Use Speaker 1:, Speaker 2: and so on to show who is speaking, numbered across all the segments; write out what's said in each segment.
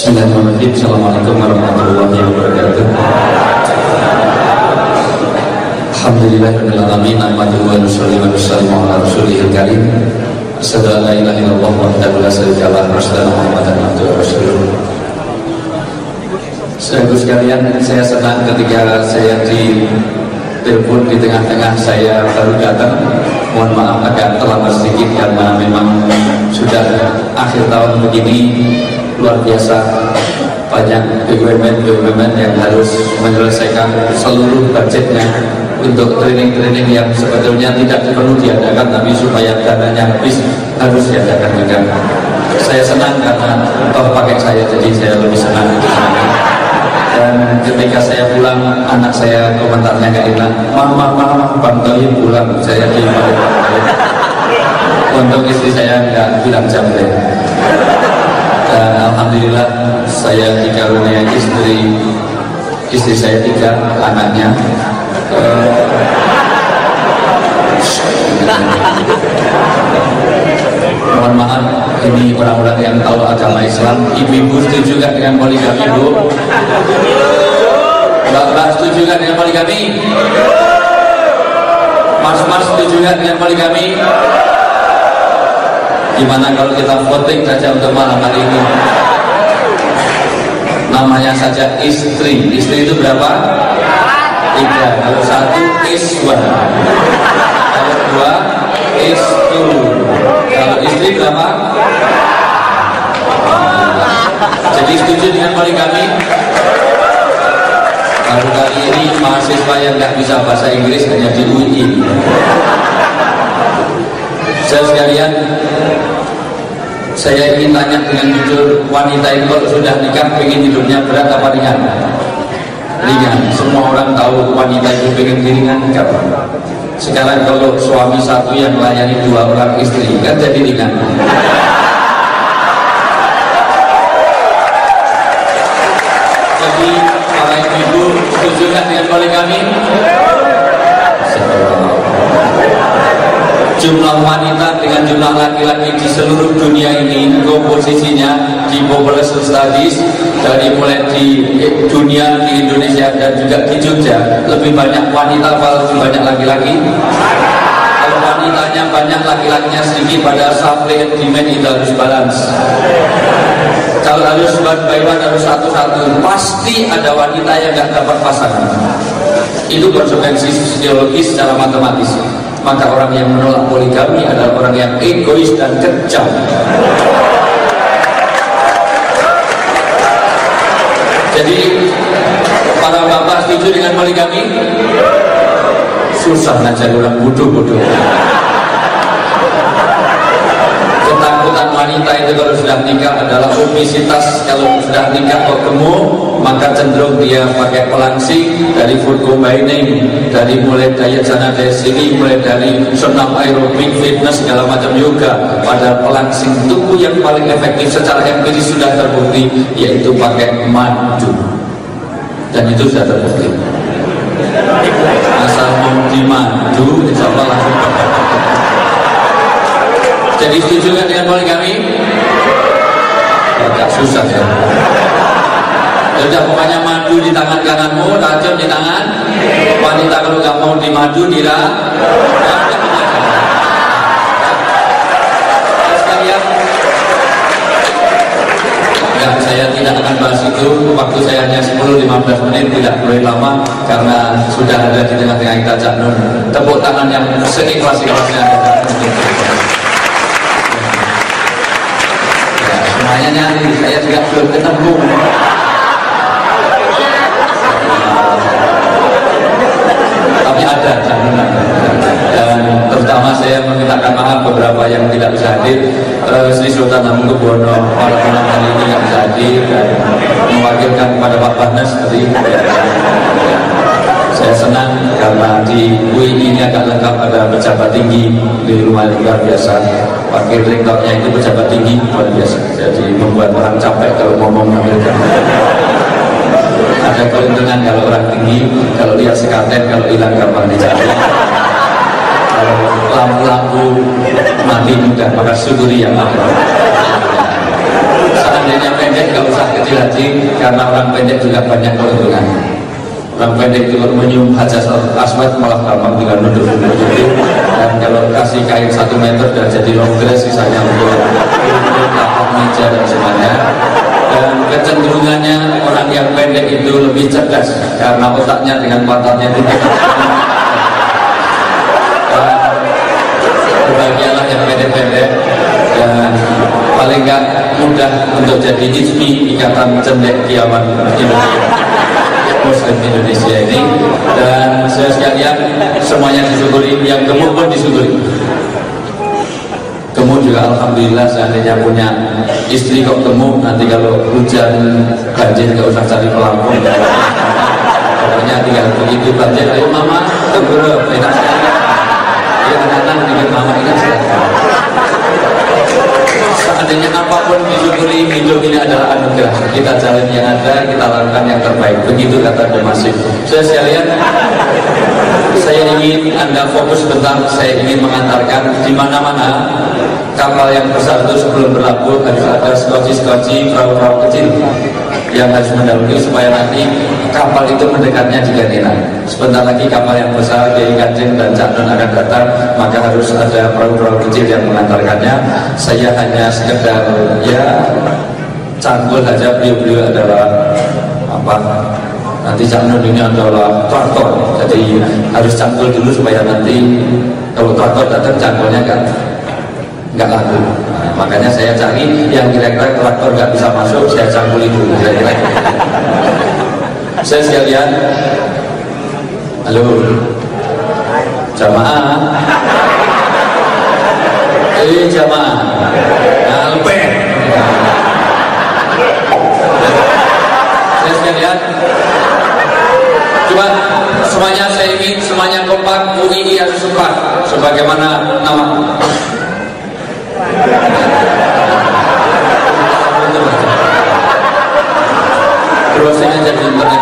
Speaker 1: Bismillahirrahmanirrahim. Assalamualaikum warahmatullahi wabarakatuh. Alhamdulillahirabbil alamin. Nahmaduhu wa nusalli wa nusallimu ala rasulihil karim. Asyhadu an la ilaha illallah wahdahu la syarika lahu wa asyhadu anna Muhammadan abduhu wa rasuluh. Saudara sekalian, saya senang ketika saya ditelepon di tengah-tengah saya baru datang. Mohon maaf agak terlambat sedikit karena memang sudah akhir tahun begini. Luar biasa banyak BUMN yang harus menyelesaikan seluruh budgetnya untuk training-training yang sebetulnya tidak perlu diadakan, tapi supaya dananya habis harus diadakan juga. Saya senang karena toh pakai saya, jadi saya lebih senang. Dan ketika saya pulang, anak saya komentarnya gak enak, mama Bang Toyib pulang, saya dibalik. Untuk istri saya nggak bilang jamret. Dan alhamdulillah saya dikaruniai istri saya 3 anaknya. Mohon maaf, ini orang-orang yang tahu agama Islam. Ibu-ibu setuju gak dengan poligami, Bu? Bapak setuju gak dengan poligami? Mas setuju gak dengan poligami? Gimana kalau kita voting saja untuk malam hari ini? Namanya saja istri. Istri itu berapa? 3. Kalau 1 is 1. Kalau 2 is 2. Kalau istri berapa? Jadi setuju dengan poligami? Kalau kali ini mahasiswa yang nggak bisa bahasa Inggris hanya di UI. Sekalian, saya ingin tanya dengan jujur, wanita itu kalau sudah nikah ingin hidupnya berat apa ringan? Ringan. Semua orang tahu wanita itu ingin ringan kan? Sekarang kalau suami satu yang melayani 2 orang istri kan jadi ringan. Jadi para ibu setuju kan dengan poligami? Jumlah wanita dengan jumlah laki-laki di seluruh dunia ini komposisinya di population studies dari mulai di dunia, di Indonesia dan juga di Jogja lebih banyak wanita atau lebih banyak laki-laki? Kalau wanitanya banyak, laki-lakinya sedikit, pada supply and demand itu harus balance. Kalau harus one by one, harus satu-satu, pasti ada wanita yang nggak dapat pasangan. Itu konsekuensi sosiologis secara matematis. Maka orang yang menolak poligami adalah orang yang egois dan kejam. Jadi para bapak setuju dengan poligami? Susah ngajak orang bodoh-bodoh. Ketakutan wanita itu kalau sudah nikah adalah obesitas. Kalau sudah nikah kok gemuk, maka cenderung dia pakai pelangsing, dari food combining, dari mulai diet sana dari sini, mulai dari senam aerobik, fitness, segala macam yoga. Pada pelangsing tubuh yang paling efektif secara empiris sudah terbukti, yaitu pakai madu. Dan itu sudah terbukti. Asal mau di madu, insya Allah langsung. Jadi setuju kan dengan poligami? Agak susah ya. Sudah pokoknya madu di tangan kananmu, racun di tangan wanita. Kalau nggak mau di madu, sekalian. Ya, saya tidak akan bahas itu. Waktu saya hanya 10-15 menit, tidak boleh lama karena sudah ada di tengah-tengah kita Cak Nun. Tepuk tangan yang seikhlas-ikhlasnya. Ya, semuanya nyari, saya juga belum ketemu. Tapi ada jaminan. Dan terutama saya memintakan maaf beberapa yang tidak bisa hadir. Sri Sultan Hamengkubuwono pada malam hari ini tidak bisa hadir dan mewakilkan kepada Pak Bahnas tadi. Saya senang karena di UI ini agak lengkap, ada pejabat tinggi di luar biasa. Wakil rektornya itu pejabat tinggi luar biasa. Jadi membuat orang capek kalau ngomong mengambilkan. Ada keuntungan kalau orang tinggi, kalau lihat sekaten, kalau hilang gampang dicari. Kalau lampu-lampu mati mudah, maka syukuri yang ada. Sangat seandainya pendek nggak usah kecil hati, karena orang pendek juga banyak keuntungan. Orang pendek itu menyium hajar aswad malah gampang dengan nunduk-nunduk gitu. Dan kalau kasih kain 1 meter dan jadi long dress, sisanya untuk laptop, meja dan semuanya. Dan kecenderungannya orang yang pendek itu lebih cerdas karena otaknya dengan pantatnya itu berbahagialah yang pendek-pendek, dan paling nggak mudah untuk jadi ISMI, Ikatan Cendek Kiamat Indonesia, Muslim Indonesia ini. Dan saya sekalian, semuanya disyukuri, yang gemuk pun disyukuri. Gemuk juga alhamdulillah, seandainya punya istri kok gemuk, nanti kalau hujan banjir nggak usah cari pelampung. Pokoknya tinggal begitu banjir, ayo mama, tenggelam, enak sekali. Ya anak-anak dengan mama ini seandainya apapun disyukuri, hidup ini adalah anugerah. Kita jalan yang ada, kita lakukan yang terbaik. Begitu kata Demasif. Saya sekalian, saya ingin Anda fokus sebentar. Saya ingin mengantarkan di mana-mana kapal yang besar itu sebelum berlabuh harus ada skoci-skoci, perahu-perahu kecil yang harus mendahului supaya nanti kapal itu mendekatnya di Ganina. Sebentar lagi kapal yang besar dari Kanjeng dan Cak Nun akan datang, maka harus ada perahu-perahu kecil yang mengantarkannya. Saya hanya sekedar ya cangkul saja, beliau adalah apa? Nanti Cak Nun ini adalah traktor, jadi harus cangkul dulu supaya nanti kalau traktor datang cangkulnya nggak laku. Nah, makanya saya cari yang kira-kira traktor nggak bisa masuk, saya cangkul itu kira-kira. Saya sekalian, halo jamaah, jamaah, alpen. Saya sekalian, coba semuanya saya ingin semuanya kompak, UII harus sempat, sebagaimana nama. Browsingnya jadi internet.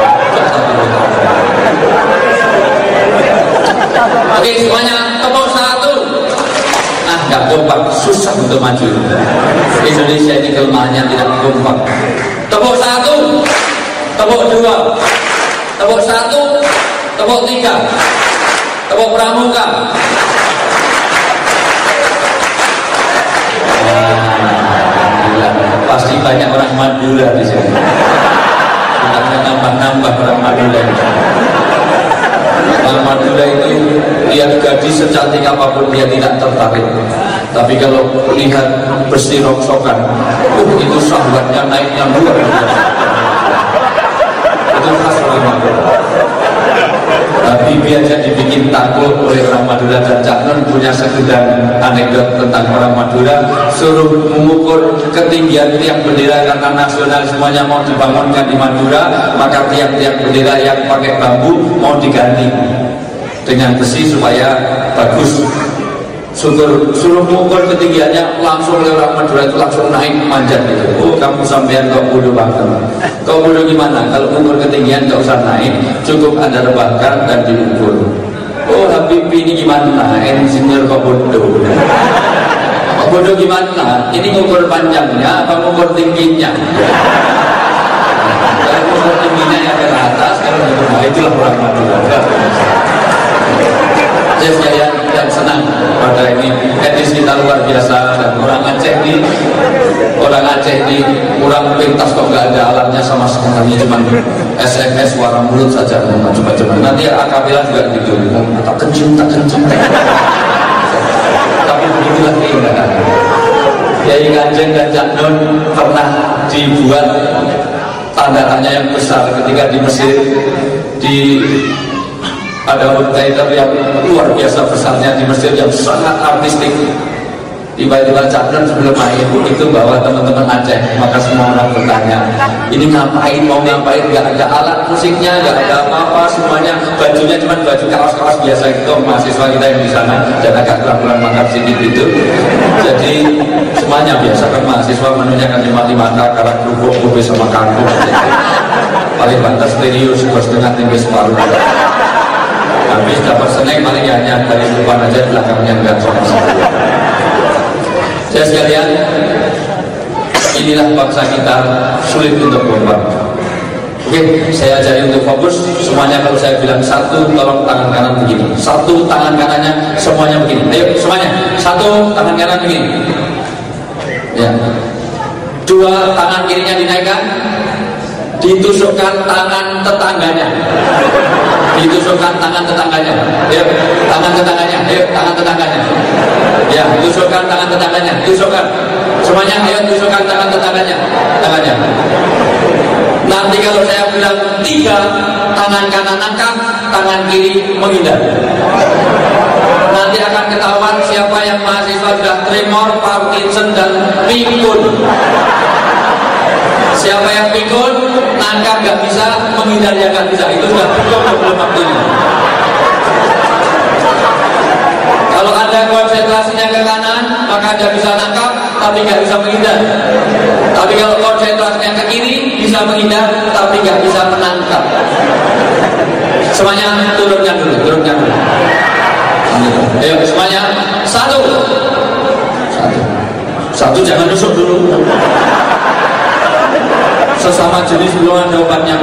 Speaker 1: Oke, semuanya tepuk 1. Nggak kompak, susah untuk maju. Indonesia ini kelemahannya tidak kompak. Tepuk 1, tepuk 2, tepuk 1, tepuk 3, tepuk pramuka. Pasti banyak orang Madura di sini. Kita nambah-nambah orang Madura. Orang Madura itu lihat gadis secantik apapun dia tidak tertarik. Tapi kalau lihat besi rongsokan, itu syahwatnya naiknya luar biasa. Itu khas orang Madura. Bibi aja dibikin takut oleh orang Madura, dan Cak Nun punya segudang anekdot tentang orang Madura. Suruh mengukur ketinggian tiang bendera karena nasional semuanya mau dibangunkan di Madura, maka tiang-tiang bendera yang pakai bambu mau diganti dengan besi supaya bagus. Suruh mengukur ketinggiannya, langsung oleh orang Madura itu langsung naik manjat gitu. Oh, kamu sampean kok bodoh banget. Kau bodoh gimana? Kalau mengukur ketinggian gak usah naik, cukup Anda rebahkan dan diukur. Oh, Habib ini gimana? Insinyur kok bodoh? Bodoh gimana? Ini ngukur panjangnya apa ngukur tingginya? Kalau ngukur tingginya yang ke atas, kalau ngukur itulah orang Madura. Saya sekalian dan senang pada ini etnis kita luar biasa, dan orang Aceh ini kurang pintas kok nggak ada alatnya sama sekali, cuma SMS suara mulut saja, coba-coba nanti akabilah juga gitu, tak kencing tapi begitulah keindahan. Yai Kanjeng dan Cak Nun pernah dibuat tanda-tanya yang besar ketika di Mesir, ada teater yang luar biasa besarnya di Mesir yang sangat artistik. Tiba-tiba Cak Nun sebelum main itu bawa teman-teman Aceh, maka semua orang bertanya, ini ngapain, mau ngapain? Gak ada alat musiknya, gak ada apa-apa, semuanya bajunya cuma baju kaos-kaos biasa itu, mahasiswa kita yang di sana dan agak kurang mangkap sedikit itu. Jadi semuanya biasa kan, mahasiswa menunya kan 5 karak kerupuk, kopi sama kangkung. Paling batas stereo setengah tinggi separuh. Habis dapat seneng paling hanya dari depan aja, belakangnya enggak sama sekali. Saya sekalian, inilah bangsa kita sulit untuk berubah. Oke, saya ajari untuk fokus. Semuanya kalau saya bilang satu, tolong tangan kanan begini. Satu, tangan kanannya semuanya begini. Ayo semuanya. Satu, tangan kanan begini. Ya. Dua, tangan kirinya dinaikkan. Ditusukkan tangan tetangganya. Ditusukkan tangan tetangganya. Ya, tangan tetangganya. Ayo, tangan tetangganya. Ya, tusukkan tangan tetangganya. Tusukkan. Semuanya, ayo tusukkan tangan tetangganya. Tangannya. Nanti kalau saya bilang 3, tangan kanan angkat, tangan kiri menghindar. Nanti akan ketahuan siapa yang mahasiswa sudah tremor, Parkinson dan pikun. Siapa yang pikun, nangkap nggak bisa, menghindar ya nggak bisa. Itu sudah cukup belum waktunya. Kalau Anda konsentrasinya ke kanan, maka Anda bisa nangkap, tapi nggak bisa menghindar. Tapi kalau konsentrasinya ke kiri, bisa menghindar, tapi nggak bisa menangkap. Semuanya turunkan dulu, turunkan dulu. Ayo semuanya, satu, jangan nusuk dulu. Sesama jenis belum ada obatnya.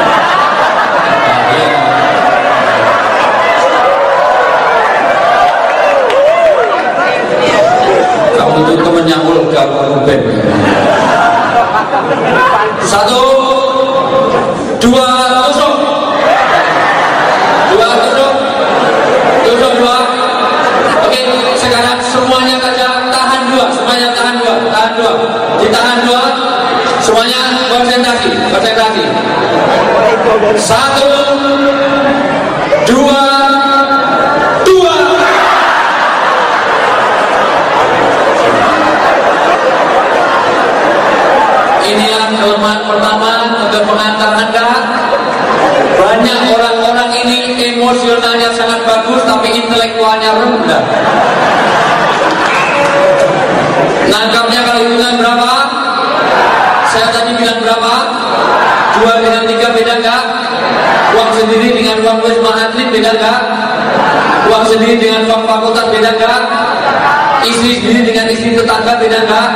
Speaker 1: Kamu itu temennya Olga Ruben. 1, 2, tusuk. 2, tusuk. Tusuk 2. Oke, sekarang semuanya saja tahan 2. Semuanya tahan 2. Tahan 2. Ditahan 2. Semuanya konsentrasi. Konsentrasi. 1, 2. Inilah kelemahan pertama untuk pengantar Anda. Banyak orang-orang ini emosionalnya sangat bagus, tapi intelektualnya rendah. Nangkapnya kalau hitungan berapa? Saya tadi bilang berapa? 2 dengan 3 beda nggak? Uang sendiri dengan uang wisma atlet beda nggak? Uang sendiri dengan uang fakultas beda nggak? Istri sendiri dengan istri tetangga beda nggak?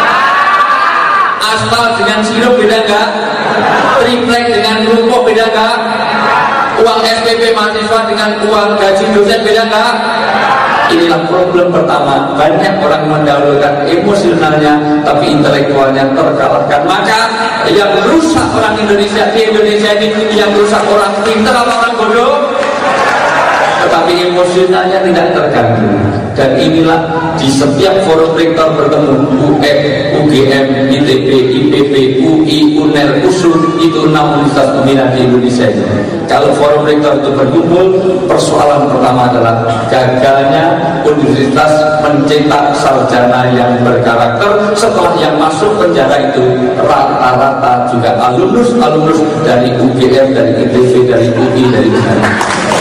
Speaker 1: Aspal dengan sirup beda nggak? Triplek dengan rokok beda nggak? Uang SPP mahasiswa dengan uang gaji dosen beda nggak? Inilah problem pertama. Banyak orang mendahulukan emosionalnya, tapi intelektualnya terkalahkan. Maka yang rusak orang Indonesia di Indonesia ini, yang rusak orang pintar atau orang bodoh, tetapi emosionalnya tidak terganggu. Dan inilah di setiap forum rektor bertemu, UM, UGM, ITB, IPB, UI, UNER, USU, itu 6 universitas dominan di Indonesia ini. Kalau forum rektor itu berkumpul, persoalan pertama adalah gagalnya universitas mencetak sarjana yang berkarakter. Setelah yang masuk penjara itu rata-rata juga alumnus dari UGM, dari ITB, dari UI, dari mana.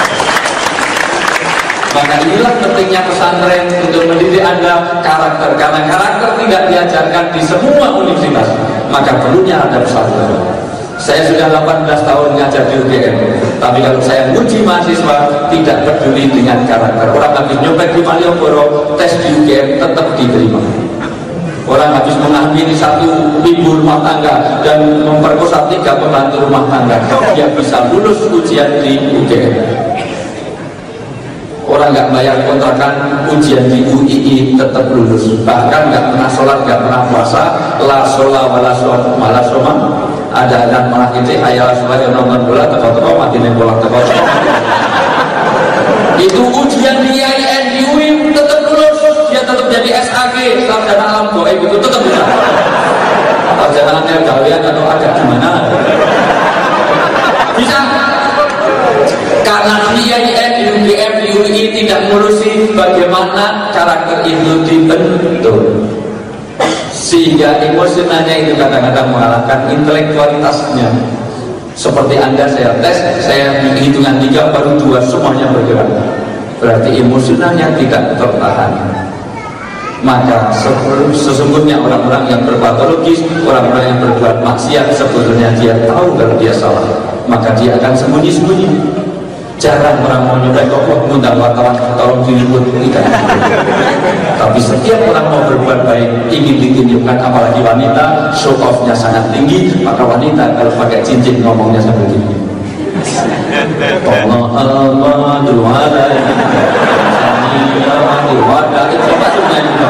Speaker 1: Maka inilah pentingnya pesantren untuk mendidik Anda karakter. Karena karakter tidak diajarkan di semua universitas, maka perlunya ada pesantren. Saya sudah 18 tahun ngajar di UGM, tapi kalau saya uji mahasiswa tidak peduli dengan karakter. Orang habis nyopet di Malioboro, tes di UGM tetap diterima. Orang habis mengambil 1 ibu rumah tangga dan memperkosa 3 pembantu rumah tangga, dia bisa lulus ujian di UGM. Orang nggak bayar kontrakan, ujian di UII tetap lulus. Bahkan nggak pernah sholat, nggak pernah puasa, la sholat wala soma. Ada malah itu ayat sholat yang nonton bola, teko-teko mati main bola teko. Itu ujian di IAIN, di UIN tetap lulus. Dia tetap jadi SAG, sarjana alam goib itu tetap bisa. Sarjana antar gawean atau agak gimana? Bisa. Karena di IAIN, di UGM, di UI tidak ngurusi bagaimana karakter itu dibentuk, sehingga emosionalnya itu kadang-kadang mengalahkan intelektualitasnya. Seperti Anda saya tes, saya hitungan 3 baru 2 semuanya bergerak, berarti emosionalnya tidak tertahan. Maka sesungguhnya orang-orang yang berpatologis, orang-orang yang berbuat maksiat, sebetulnya dia tahu kalau dia salah, maka dia akan sembunyi-sembunyi. Jarang orang mau nyopet kok ngundang wartawan tolong diliput, tidak. Tapi setiap orang mau berbuat baik ingin ditunjukkan, apalagi wanita show off-nya sangat tinggi. Maka wanita kalau pakai cincin ngomongnya seperti ini. Tolong Allah duwala itu maksudnya itu.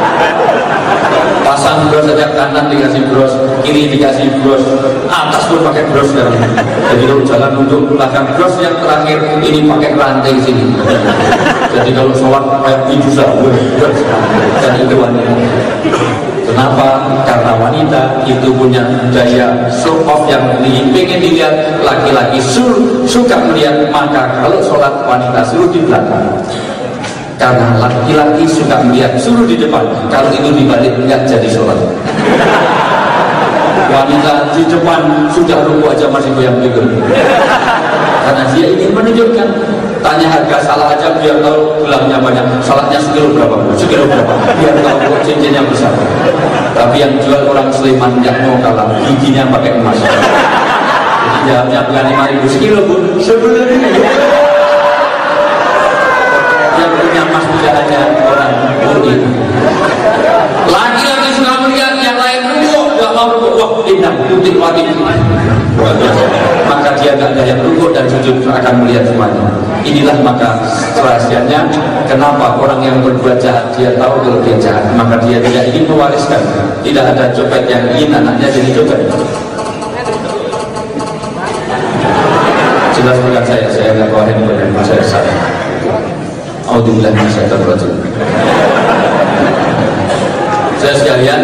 Speaker 1: Pasang bros saja, kanan dikasih bros, kiri dikasih bros, atas pun pakai bros sekarang. Jadi kalau jalan untuk belakang bros, yang terakhir ini pakai rantai sini. Jadi kalau sholat kayak itu sahur dan itu wanita. Kenapa? Karena wanita itu punya daya show off yang pengen dilihat laki-laki suka melihat. Maka kalau sholat wanita suruh di belakang. Karena laki-laki suka melihat, suruh di depan. Kalau itu dibalik nggak jadi sholat. Wanita di depan sudah ruku aja masih goyang gitu. Karena dia ingin menunjukkan. Tanya harga salah aja biar tahu gelangnya banyak. Salahnya sekilo berapa? Sekilo berapa? Biar tahu kok cincinnya besar. Tapi yang jual orang Sleman yang mau kalah, giginya pakai emas. Jadi jawabnya bukan 5.000 sekilo pun sebenarnya. Yang punya emas tidak hanya orang murid. Laki-laki suka melihat yang lain rukuk, nggak mau rukuk, wah indah, putih wati. Maka dia nggak gaya rukuk dan sujud akan melihat semuanya. Inilah maka rahasianya kenapa orang yang berbuat jahat dia tahu kalau dia jahat, maka dia tidak ingin mewariskan. Tidak ada copet yang ingin anaknya jadi copet. Jelas bukan saya nggak bawa handphone dan saya salah. Alhamdulillah saya terberajin. Saya sekalian,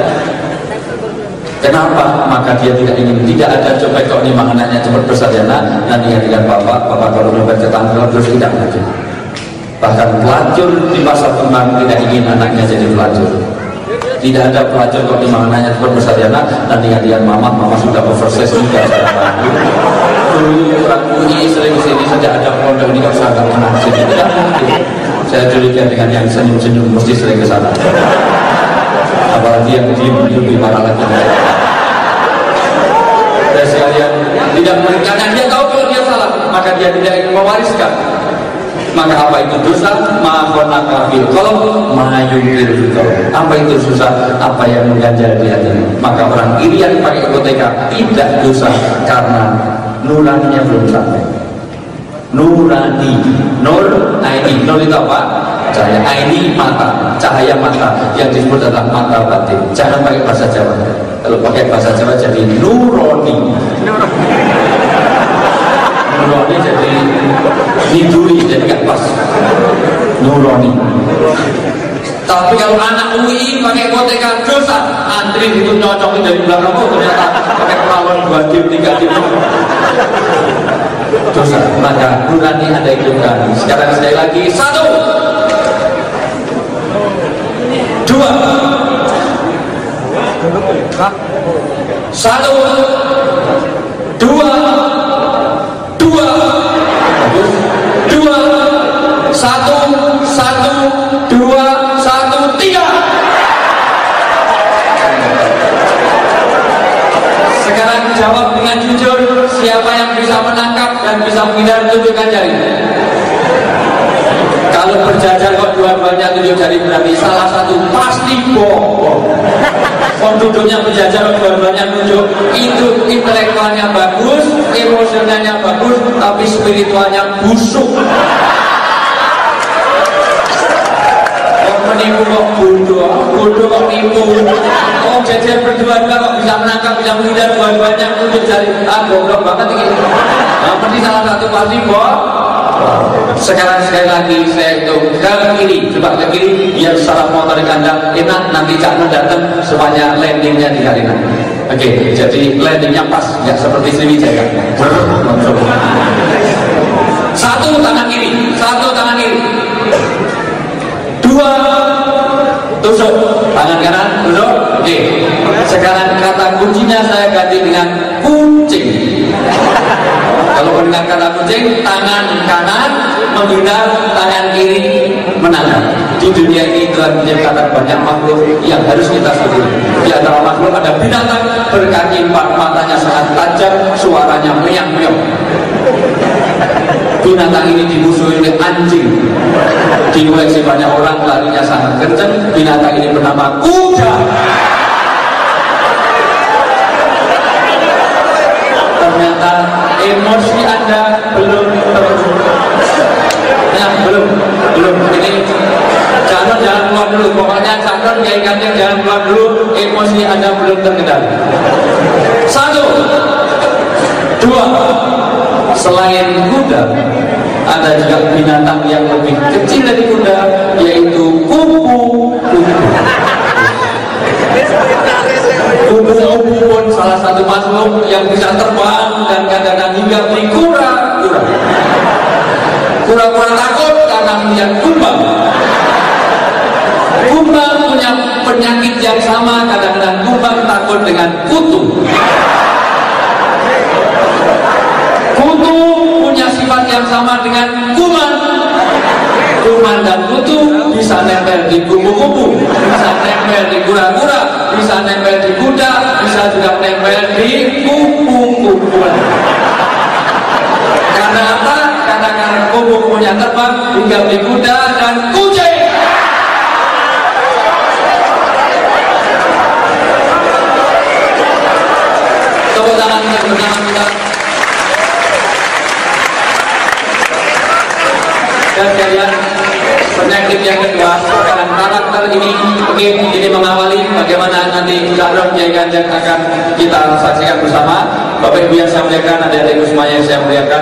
Speaker 1: kenapa? Maka dia tidak ingin, tidak ada copet kok lima anaknya cepat bersarjana dan dengan bapak kalau nyopet tetangga terus tidak mungkin. Bahkan pelacur di pasar kembang tidak ingin anaknya jadi pelacur. Tidak ada pelacur kok lima anaknya cepat bersarjana dan dengan mama sudah oversize juga. Dulu orang bunyi sering sini saja ada pondok ini kok sangat mengaji. Tidak mungkin. Saya curiga dengan yang senyum-senyum mesti sering ke sana. Apalagi yang diem lebih parah lagi. Dan sekalian tidak karena dia tahu kalau dia salah, maka dia tidak ingin mewariskan. Maka apa itu dosa? Mahona kafir. Kalau mayungkir juga. Apa itu susah? Apa yang mengganjal di hati? Maka orang irian pakai koteka tidak dosa karena nuraninya belum sampai. Nurani, nur, aini, nur itu apa? Cahaya, aini mata, cahaya mata yang disebut adalah mata batin. Jangan pakai bahasa Jawa. Kalau pakai bahasa Jawa jadi nuroni. Nuroni jadi hiduri, jadi nggak pas. Nuroni. Tapi kalau anak UI pakai koteka dosa, antri itu nyocokin dari belakang, ternyata pakai perlawan 2 tim, 3 tim. Dosa. Maka nurani ada hidupkan. Sekarang sekali lagi, 1, 2, 1, 2, 2, 2, 1, 1, 2, 1, 3. Sekarang jawab dengan jujur, siapa yang bisa menangkap dan bisa menghindar, tunjukkan jari. Kalau berjajar kok dua-duanya tunjuk jari berarti salah satu pasti bohong. Penduduknya berjajar kok dua-duanya tunjuk, itu intelektualnya bagus, emosionalnya bagus, tapi spiritualnya busuk. Menipu kok bodoh kok nipu. Oh jajar berdua-dua kok bisa menangkap, bisa menghindar, dua-duanya tunjuk jari. Goblok banget ini. Nah, pasti salah satu pasti bohong. Sekarang sekali lagi saya hitung ke kiri, coba ke kiri biar salah motor kandang enak, nanti Cak Nun datang supaya landingnya di Kalinan. Oke, jadi landingnya pas, nggak seperti Sriwijaya. 1 tangan kiri, 1 tangan kiri, 2 tusuk tangan kanan, tusuk. Oke, sekarang kata kuncinya saya ganti dengan kucing. Kalau mendengar kata kucing, tangan kanan menghindar, tangan kiri menangkap. Di dunia ini telah menciptakan banyak makhluk yang harus kita syukuri. Di antara makhluk ada binatang, berkaki empat, matanya sangat tajam, suaranya meong-meong. Binatang ini dimusuhi oleh anjing, dikoleksi banyak orang, larinya sangat kencang. Binatang ini bernama kuda. Ternyata emosi Anda belum ini jangan keluar dulu. Pokoknya jangan jangan keluar dulu, emosi Anda belum terkendali. 1, 2, selain kuda ada juga binatang yang lebih kecil dari kuda, yaitu kupu-kupu. Kupu-kupu pun salah satu makhluk yang bisa terbang dan kadang-kadang hingga beli kura-kura. Kura-kura takut karena melihat kumbang. Kumbang punya penyakit yang sama, kadang-kadang kumbang takut dengan kutu. Kutu punya sifat yang sama dengan kuman. Kuman dan kutu bisa nempel di kupu-kupu, bisa nempel di kura-kura, bisa nempel di kuda, bisa juga nempel di kupu-kupuan. Karena apa? Karena kupu-kupunya terbang hingga di kuda dan kucing. Tepuk tangan kita. Dan kalian, penyakit yang kedua, sekarang karakter ini mengawali bagaimana nanti Syahron Kiai Kanjeng akan kita saksikan bersama. Bapak Ibu yang saya muliakan, adik-adikku semuanya yang saya muliakan,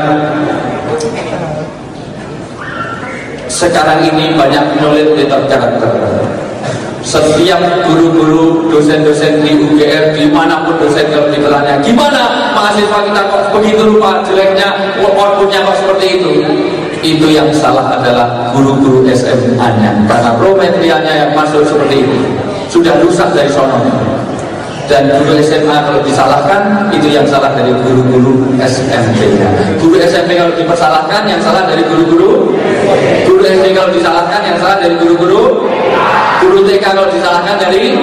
Speaker 1: sekarang ini banyak menulis tentang karakter. Setiap guru-guru, dosen-dosen di UGM, dimanapun dosen kalau ditanya, gimana mahasiswa kita kok begitu rupa jeleknya, outputnya kok seperti itu? Itu yang salah adalah guru-guru SMA-nya, karena prometrianya yang masuk seperti itu sudah rusak dari sono. Dan guru SMA kalau disalahkan, itu yang salah dari guru-guru SMP-nya. Guru SMP kalau dipersalahkan, yang salah dari guru-guru. Guru SD kalau disalahkan, yang salah dari guru-guru. Guru TK kalau disalahkan dari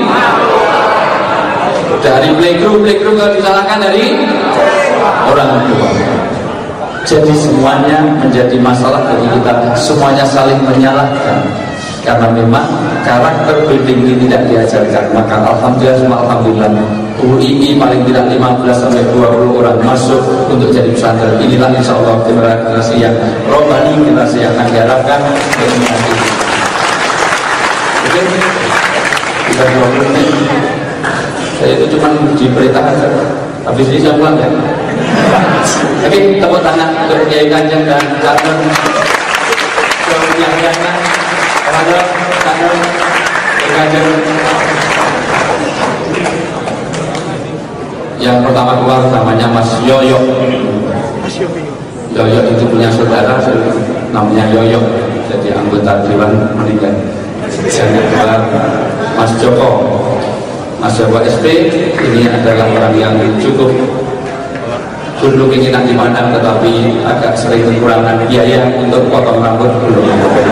Speaker 1: playgroup kalau disalahkan dari orang tua. Jadi semuanya menjadi masalah bagi kita, semuanya saling menyalahkan. Karena memang karakter building ini tidak diajarkan. Maka alhamdulillah UII paling tidak 15-20 orang masuk untuk jadi pesantren. Inilah insya Allah generasi yang rohani, generasi yang akan diharapkan. Oke, kita 20 menit. Saya itu cuma diberitakan saja. Habis ini saya pulang ya. Oke, tepuk tangan untuk Kiai Kanjeng dan Syahron. Yang pertama keluar namanya Mas Yoyo. Yoyo itu punya saudara namanya Yoyo, jadi anggota Dewan meninggal. Yang kedua Mas Joko. Mas Joko SP ini adalah orang yang cukup good looking, enak dipandang, tetapi agak sering kekurangan biaya untuk potong rambut belum.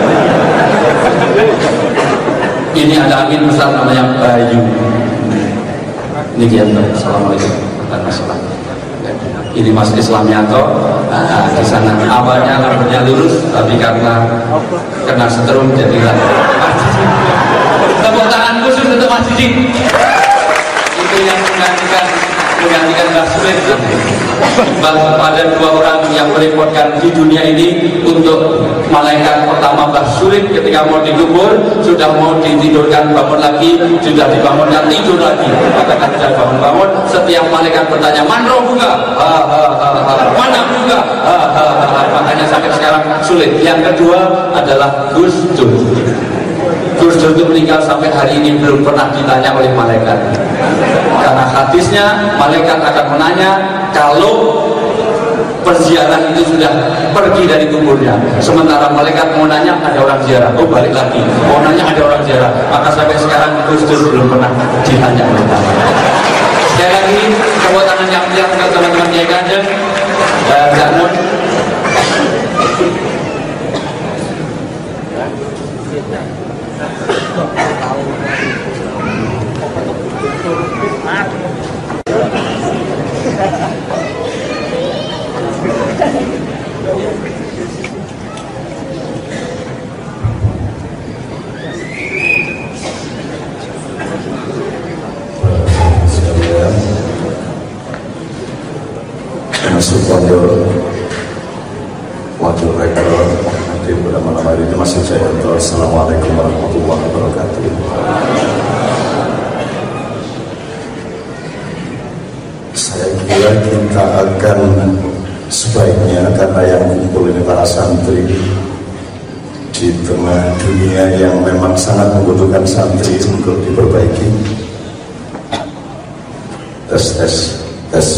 Speaker 1: Ini ada amin besar namanya Bayu. Ini dia. Assalamualaikum warahmatullahi wabarakatuh. Ini Mas Islamianto. Di sana awalnya rambutnya lurus, tapi karena kena setrum jadilah. Tepuk tangan khusus untuk Mas Didi. Itu yang menggantikan Mbah Sulit. Pada dua orang yang merepotkan di dunia ini untuk malaikat pertama Mbah Sulit ketika mau dikubur, sudah mau ditidurkan bangun lagi, sudah dibangunkan tidur lagi, katakan sudah bangun-bangun, setiap malaikat bertanya manro buka, mana buka, makanya sampai sekarang sulit. Yang kedua adalah Gus Dur. Gus Dur itu meninggal sampai hari ini belum pernah ditanya oleh malaikat. Karena hadisnya malaikat akan menanya kalau perziarah itu sudah pergi dari kuburnya. Sementara malaikat mau nanya ada orang ziarah, oh balik lagi. Mau nanya ada orang ziarah. Maka sampai sekarang Gus Dur belum pernah ditanya oleh malaikat. Sekali lagi tepuk tangan yang meriah untuk teman-teman Kiai Kanjeng dan Syahron.
Speaker 2: dari Masjid Jayanto. Assalamualaikum warahmatullahi wabarakatuh. Saya kira kita akan sebaiknya, karena yang kumpul ini para santri di tengah dunia yang memang sangat membutuhkan santri untuk diperbaiki. Tes.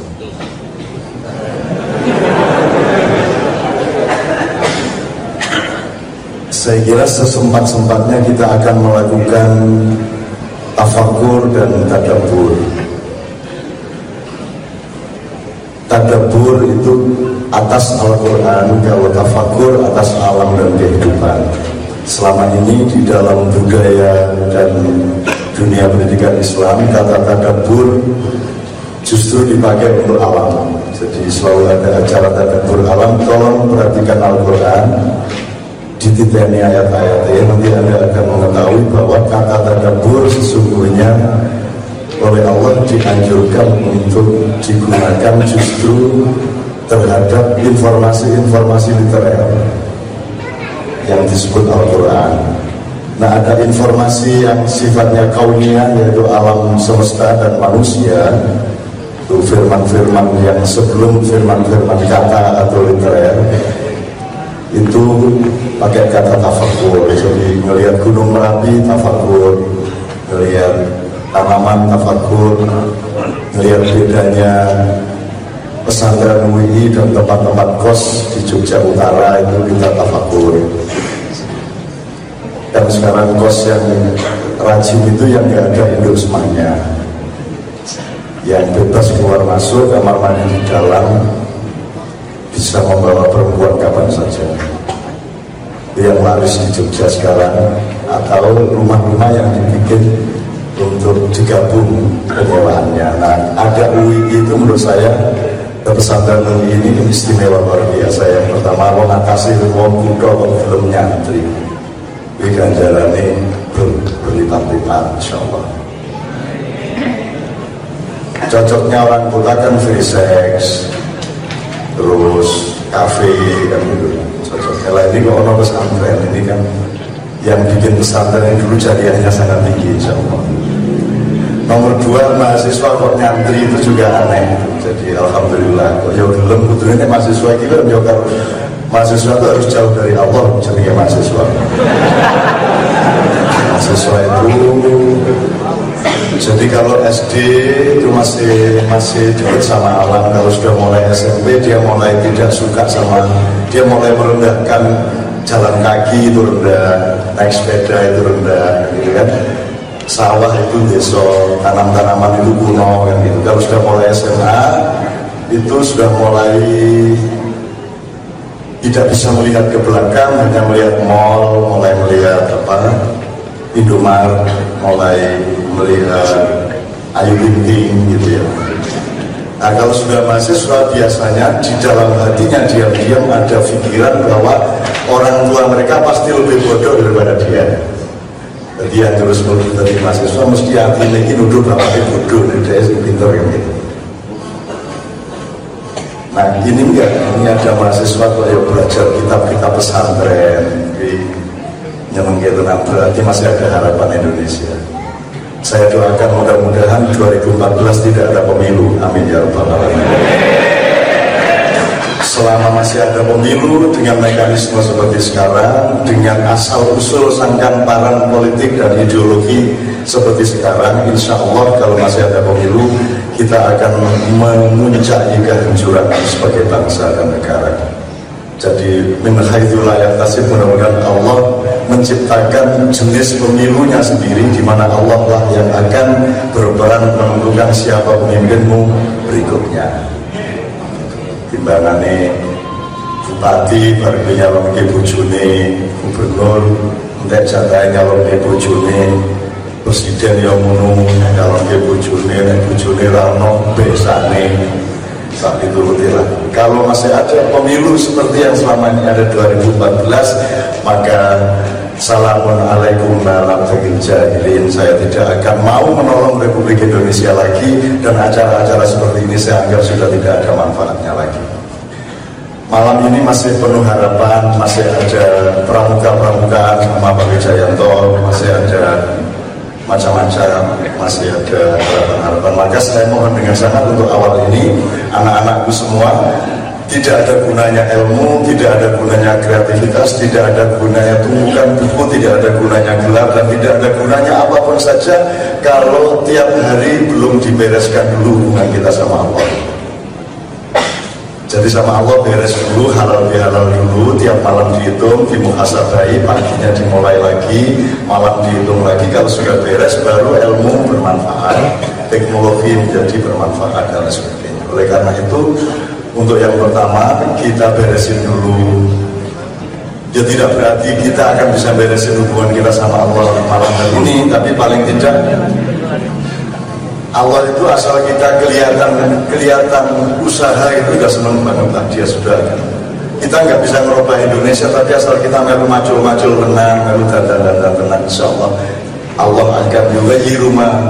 Speaker 2: Saya kira sesempat-sempatnya kita akan melakukan tafakur dan tadabbur. Tadabbur itu atas Al-Quran, kalau tafakur atas alam dan kehidupan. Selama ini di dalam budaya dan dunia pendidikan Islam, kata tadabbur justru dipakai untuk alam. Jadi selalu ada acara tadabbur alam. Tolong perhatikan Al-Quran, dititeni ayat-ayatnya, nanti Anda akan mengetahui bahwa kata tadabbur sesungguhnya oleh Allah dianjurkan untuk digunakan justru terhadap informasi-informasi literer yang disebut Al-Quran. Nah, ada informasi yang sifatnya kauniyah, yaitu alam semesta dan manusia, itu firman-firman yang sebelum firman-firman kata atau literer, itu pakai kata tafakur. Jadi melihat gunung Merapi tafakur, melihat tanaman tafakur, melihat bedanya pesantren UI dan tempat-tempat kos di Jogja Utara, itu kita tafakur. Dan sekarang kos yang rajin itu yang nggak ada induk semuanya, yang bebas keluar masuk, kamar mandi di dalam, bisa membawa perempuan kapan saja. Yang laris di Jogja sekarang, atau rumah-rumah yang dibikin untuk digabung penyewaannya. Nah, ada UI itu menurut saya, pesantren UI ini istimewa luar biasa. Yang pertama, mengatasi wong kudo belum nyantri, ganjarannya berlipat-lipat, insya Allah. Cocoknya orang kota kan free sex, terus kafe kan gitu. Cocoknya lah ini kok orang pesantren ini kan, yang bikin pesantren dulu jariahnya sangat tinggi, insya Allah. Nomor 2, mahasiswa kok nyantri itu juga aneh. Jadi alhamdulillah kok ya belum butuhnya mahasiswa kita juga, mahasiswa itu harus jauh dari Allah jadi mahasiswa. Mahasiswa itu, jadi kalau SD itu masih dekat sama alam. Kalau sudah mulai SMP dia mulai tidak suka sama, dia mulai merendahkan jalan kaki itu rendah, naik sepeda itu rendah, gitu kan. Sawah itu desa, tanam-tanaman itu kuno kan gitu. Kalau sudah mulai SMA itu sudah mulai tidak bisa melihat ke belakang, hanya melihat mall, mulai melihat Indomaret, mulai melihat Ayu Ting Ting gitu ya. Nah, kalau sudah mahasiswa biasanya di dalam hatinya diam-diam ada pikiran bahwa orang tua mereka pasti lebih bodoh daripada dia. Jadi yang terus menjadi mahasiswa mesti hati ini nuduh bapaknya bodoh, dia pintar yang gitu. Nah, ini enggak, ini ada mahasiswa kok ya belajar kitab-kitab pesantren, nyeneng gitu, nah berarti masih ada harapan Indonesia. Saya doakan mudah-mudahan 2014 tidak ada pemilu, amin ya rabbal alamin. Selama masih ada pemilu dengan mekanisme seperti sekarang, dengan asal-usul sangkan-paran politik dan ideologi seperti sekarang, insya Allah kalau masih ada pemilu, kita akan memuncaki kehancuran sebagai bangsa dan negara. Jadi min haitsu la yahtasib, mudah-mudahan Allah menciptakan jenis pemilunya sendiri, di mana Allah lah yang akan berperan menentukan siapa pemimpinmu berikutnya. Timbangannya bupati baru nyalon ke bojone, gubernur entek jatah nyalon ke bojone, presiden yang ngono nyalon ke bojone, nek bojone ra ono besane sak ditutilah. Kalau masih ada pemilu seperti yang selama ini ada 2014, maka Assalamualaikum warahmatullahi wabarakatuh. Saya tidak akan mau menolong Republik Indonesia lagi, dan acara-acara seperti ini saya anggap sudah tidak ada manfaatnya lagi. Malam ini masih penuh harapan, masih ada pramuka-pramukaan sama Pak Wijayanto, masih ada macam-macam, masih ada harapan-harapan. Maka saya mohon dengan sangat untuk awal ini, anak-anakku semua, tidak ada gunanya ilmu, tidak ada gunanya kreativitas, tidak ada gunanya tumbukan buku, tidak ada gunanya gelar, dan tidak ada gunanya apapun saja kalau tiap hari belum dibereskan dulu hubungan kita sama Allah. Jadi sama Allah beres dulu, halal bihalal dulu, tiap malam dihitung, dimuhasabai, paginya dimulai lagi, malam dihitung lagi. Kalau sudah beres baru ilmu bermanfaat, teknologi menjadi bermanfaat dan sebagainya. Oleh karena itu, untuk yang pertama kita beresin dulu. Ya tidak berarti kita akan bisa beresin hubungan kita sama Allah malam hari ini, tapi paling tidak Allah itu asal kita kelihatan usaha itu sudah senang banget lah, dia sudah. Kita nggak bisa merubah Indonesia, tapi asal kita melu macul-macul tenang, melu dandan tenang, insya Allah akan yubayi rumah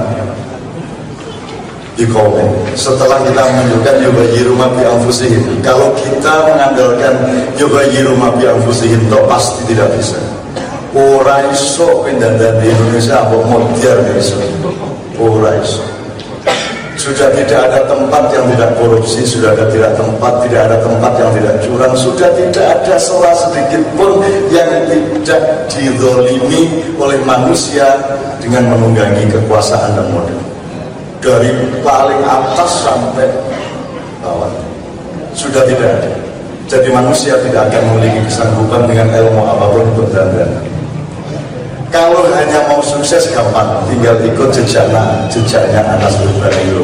Speaker 2: di kaumen. Setelah kita menunjukkan yubayi rumah bi anfusihim, kalau kita mengandalkan yubayi rumah bi anfusihim, toh pasti tidak bisa. Ora iso dandan di Indonesia apa modern iso. Ora iso. Sudah tidak ada tempat yang tidak korupsi, sudah tidak ada tempat yang tidak curang, sudah tidak ada celah sedikit pun yang tidak dizolimi oleh manusia dengan menunggangi kekuasaan dan modal. Dari paling atas sampai bawah sudah tidak ada. Jadi manusia tidak akan memiliki kesanggupan dengan ilmu apapun untuk dandan. Kalau hanya mau sukses gampang, tinggal ikut jejaknya Anas bin Malik.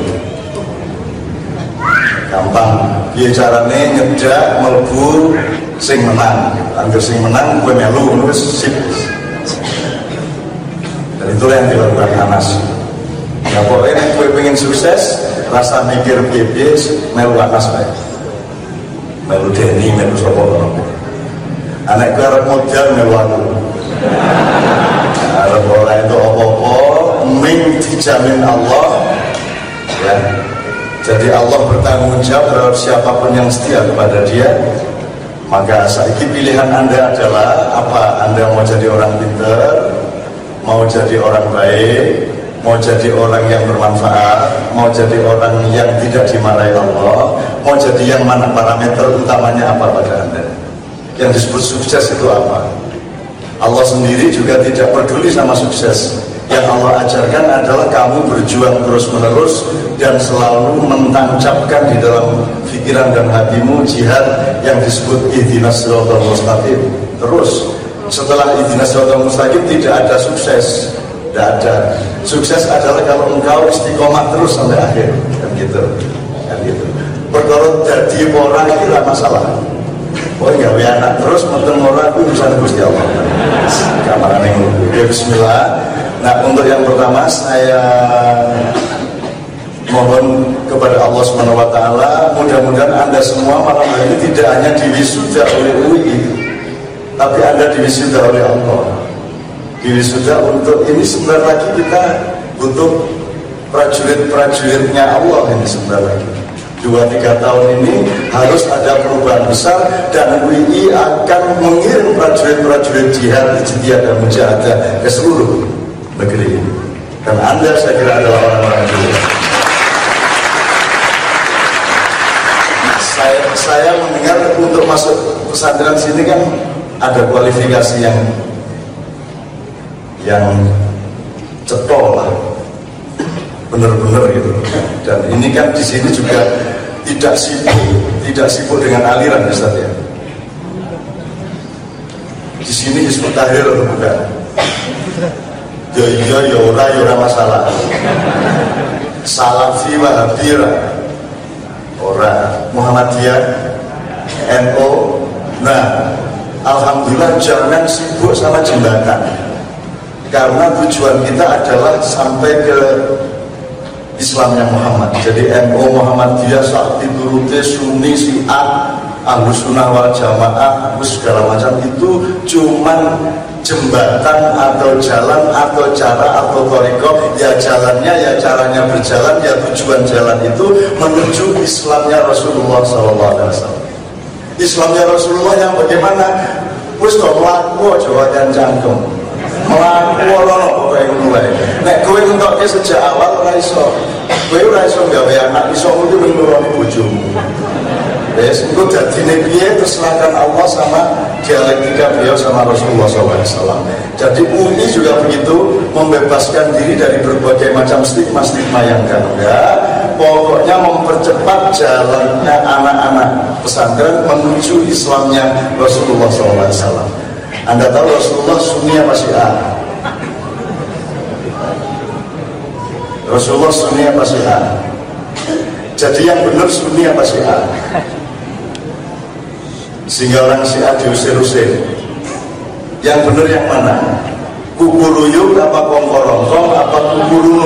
Speaker 2: Gampang. Dia carane nyedak melbu sing menang. Angger sing menang gue melu terus sip. Dan itulah yang dilakukan Anas. Ya pokoknya gue pengen sukses, rasa mikir piye melu Anas bae. Melu Deni, melu sapa. Anak gue arep modal melu aku. Arep ora itu apa-apa, ming dijamin Allah. Ya. Jadi Allah bertanggung jawab terhadap siapapun yang setia kepada dia. Maka saiki pilihan Anda adalah apa? Anda mau jadi orang pintar, mau jadi orang baik, mau jadi orang yang bermanfaat, mau jadi orang yang tidak dimarahi Allah, mau jadi yang mana parameter utamanya apa pada Anda? Yang disebut sukses itu apa? Allah sendiri juga tidak peduli sama sukses. Yang Allah ajarkan adalah kamu berjuang terus-menerus dan selalu mentancapkan di dalam pikiran dan hatimu jihad yang disebut ihdinas siratal mustaqim. Terus setelah ihdinas siratal mustaqim tidak ada sukses, tidak ada. Sukses adalah kalau engkau istiqomah terus sampai akhir, kan gitu. Perkara jadi orang itu tidak masalah. Oh ya, anak terus menten orang itu bisa Gusti Allah. Kamaran yang ya bismillah. Nah, untuk yang pertama saya mohon kepada Allah Subhanahu wa taala, mudah-mudahan Anda semua malam hari ini tidak hanya diwisuda oleh UI, tapi Anda diwisuda oleh Allah. Diwisuda untuk ini sebentar lagi kita butuh prajurit-prajuritnya Allah ini sebentar lagi. 2-3 tahun ini harus ada perubahan besar dan UI akan mengirim prajurit-prajurit jihad, ijtihad dan mujahadah ke seluruh negeri ini. Dan Anda saya kira adalah orang-orang jihad. Saya mendengar untuk masuk pesantren sini kan ada kualifikasi yang cetol lah, benar-benar gitu. Dan ini kan di sini juga tidak sibuk dengan aliran, Ustaz ya. Di sini Hizbut Tahrir atau bukan? Ya iya ya ora masalah. Salafi Wahabi ora, Muhammadiyah, NU. Nah, alhamdulillah jangan sibuk sama jembatan. Karena tujuan kita adalah sampai ke Islamnya Muhammad. Jadi NU, Muhammadiyah, Sakti, Turute, Sunni, Syiah, Ahlus Sunnah wal Jamaah, segala macam itu cuman jembatan atau jalan atau cara atau thariqah. Ya jalannya, ya caranya berjalan, ya tujuan jalan itu menuju Islamnya Rasulullah SAW. Islamnya Rasulullah yang bagaimana? Wis to mlaku aja wajan cangkem. Mlaku ono kok mulai. Nek kowe entokke sejak awal ora iso. Kowe ora iso gawe anak iso kudu nuruni bojomu. Wes engko dadine piye terserahkan Allah sama dialektika beliau sama Rasulullah SAW. Jadi UI juga begitu, membebaskan diri dari berbagai macam stigma-stigma yang ganda. Pokoknya mempercepat jalannya anak-anak pesantren menuju Islamnya Rasulullah SAW. Anda tahu Rasulullah Sunni apa Syiah? Rasulullah Sunni apa Syiah? Jadi yang benar Sunni apa Syiah? Sehingga orang Syiah diusir-usir. Yang benar yang mana? Kukuruyuk apa kongkorongkong apa kukurunu?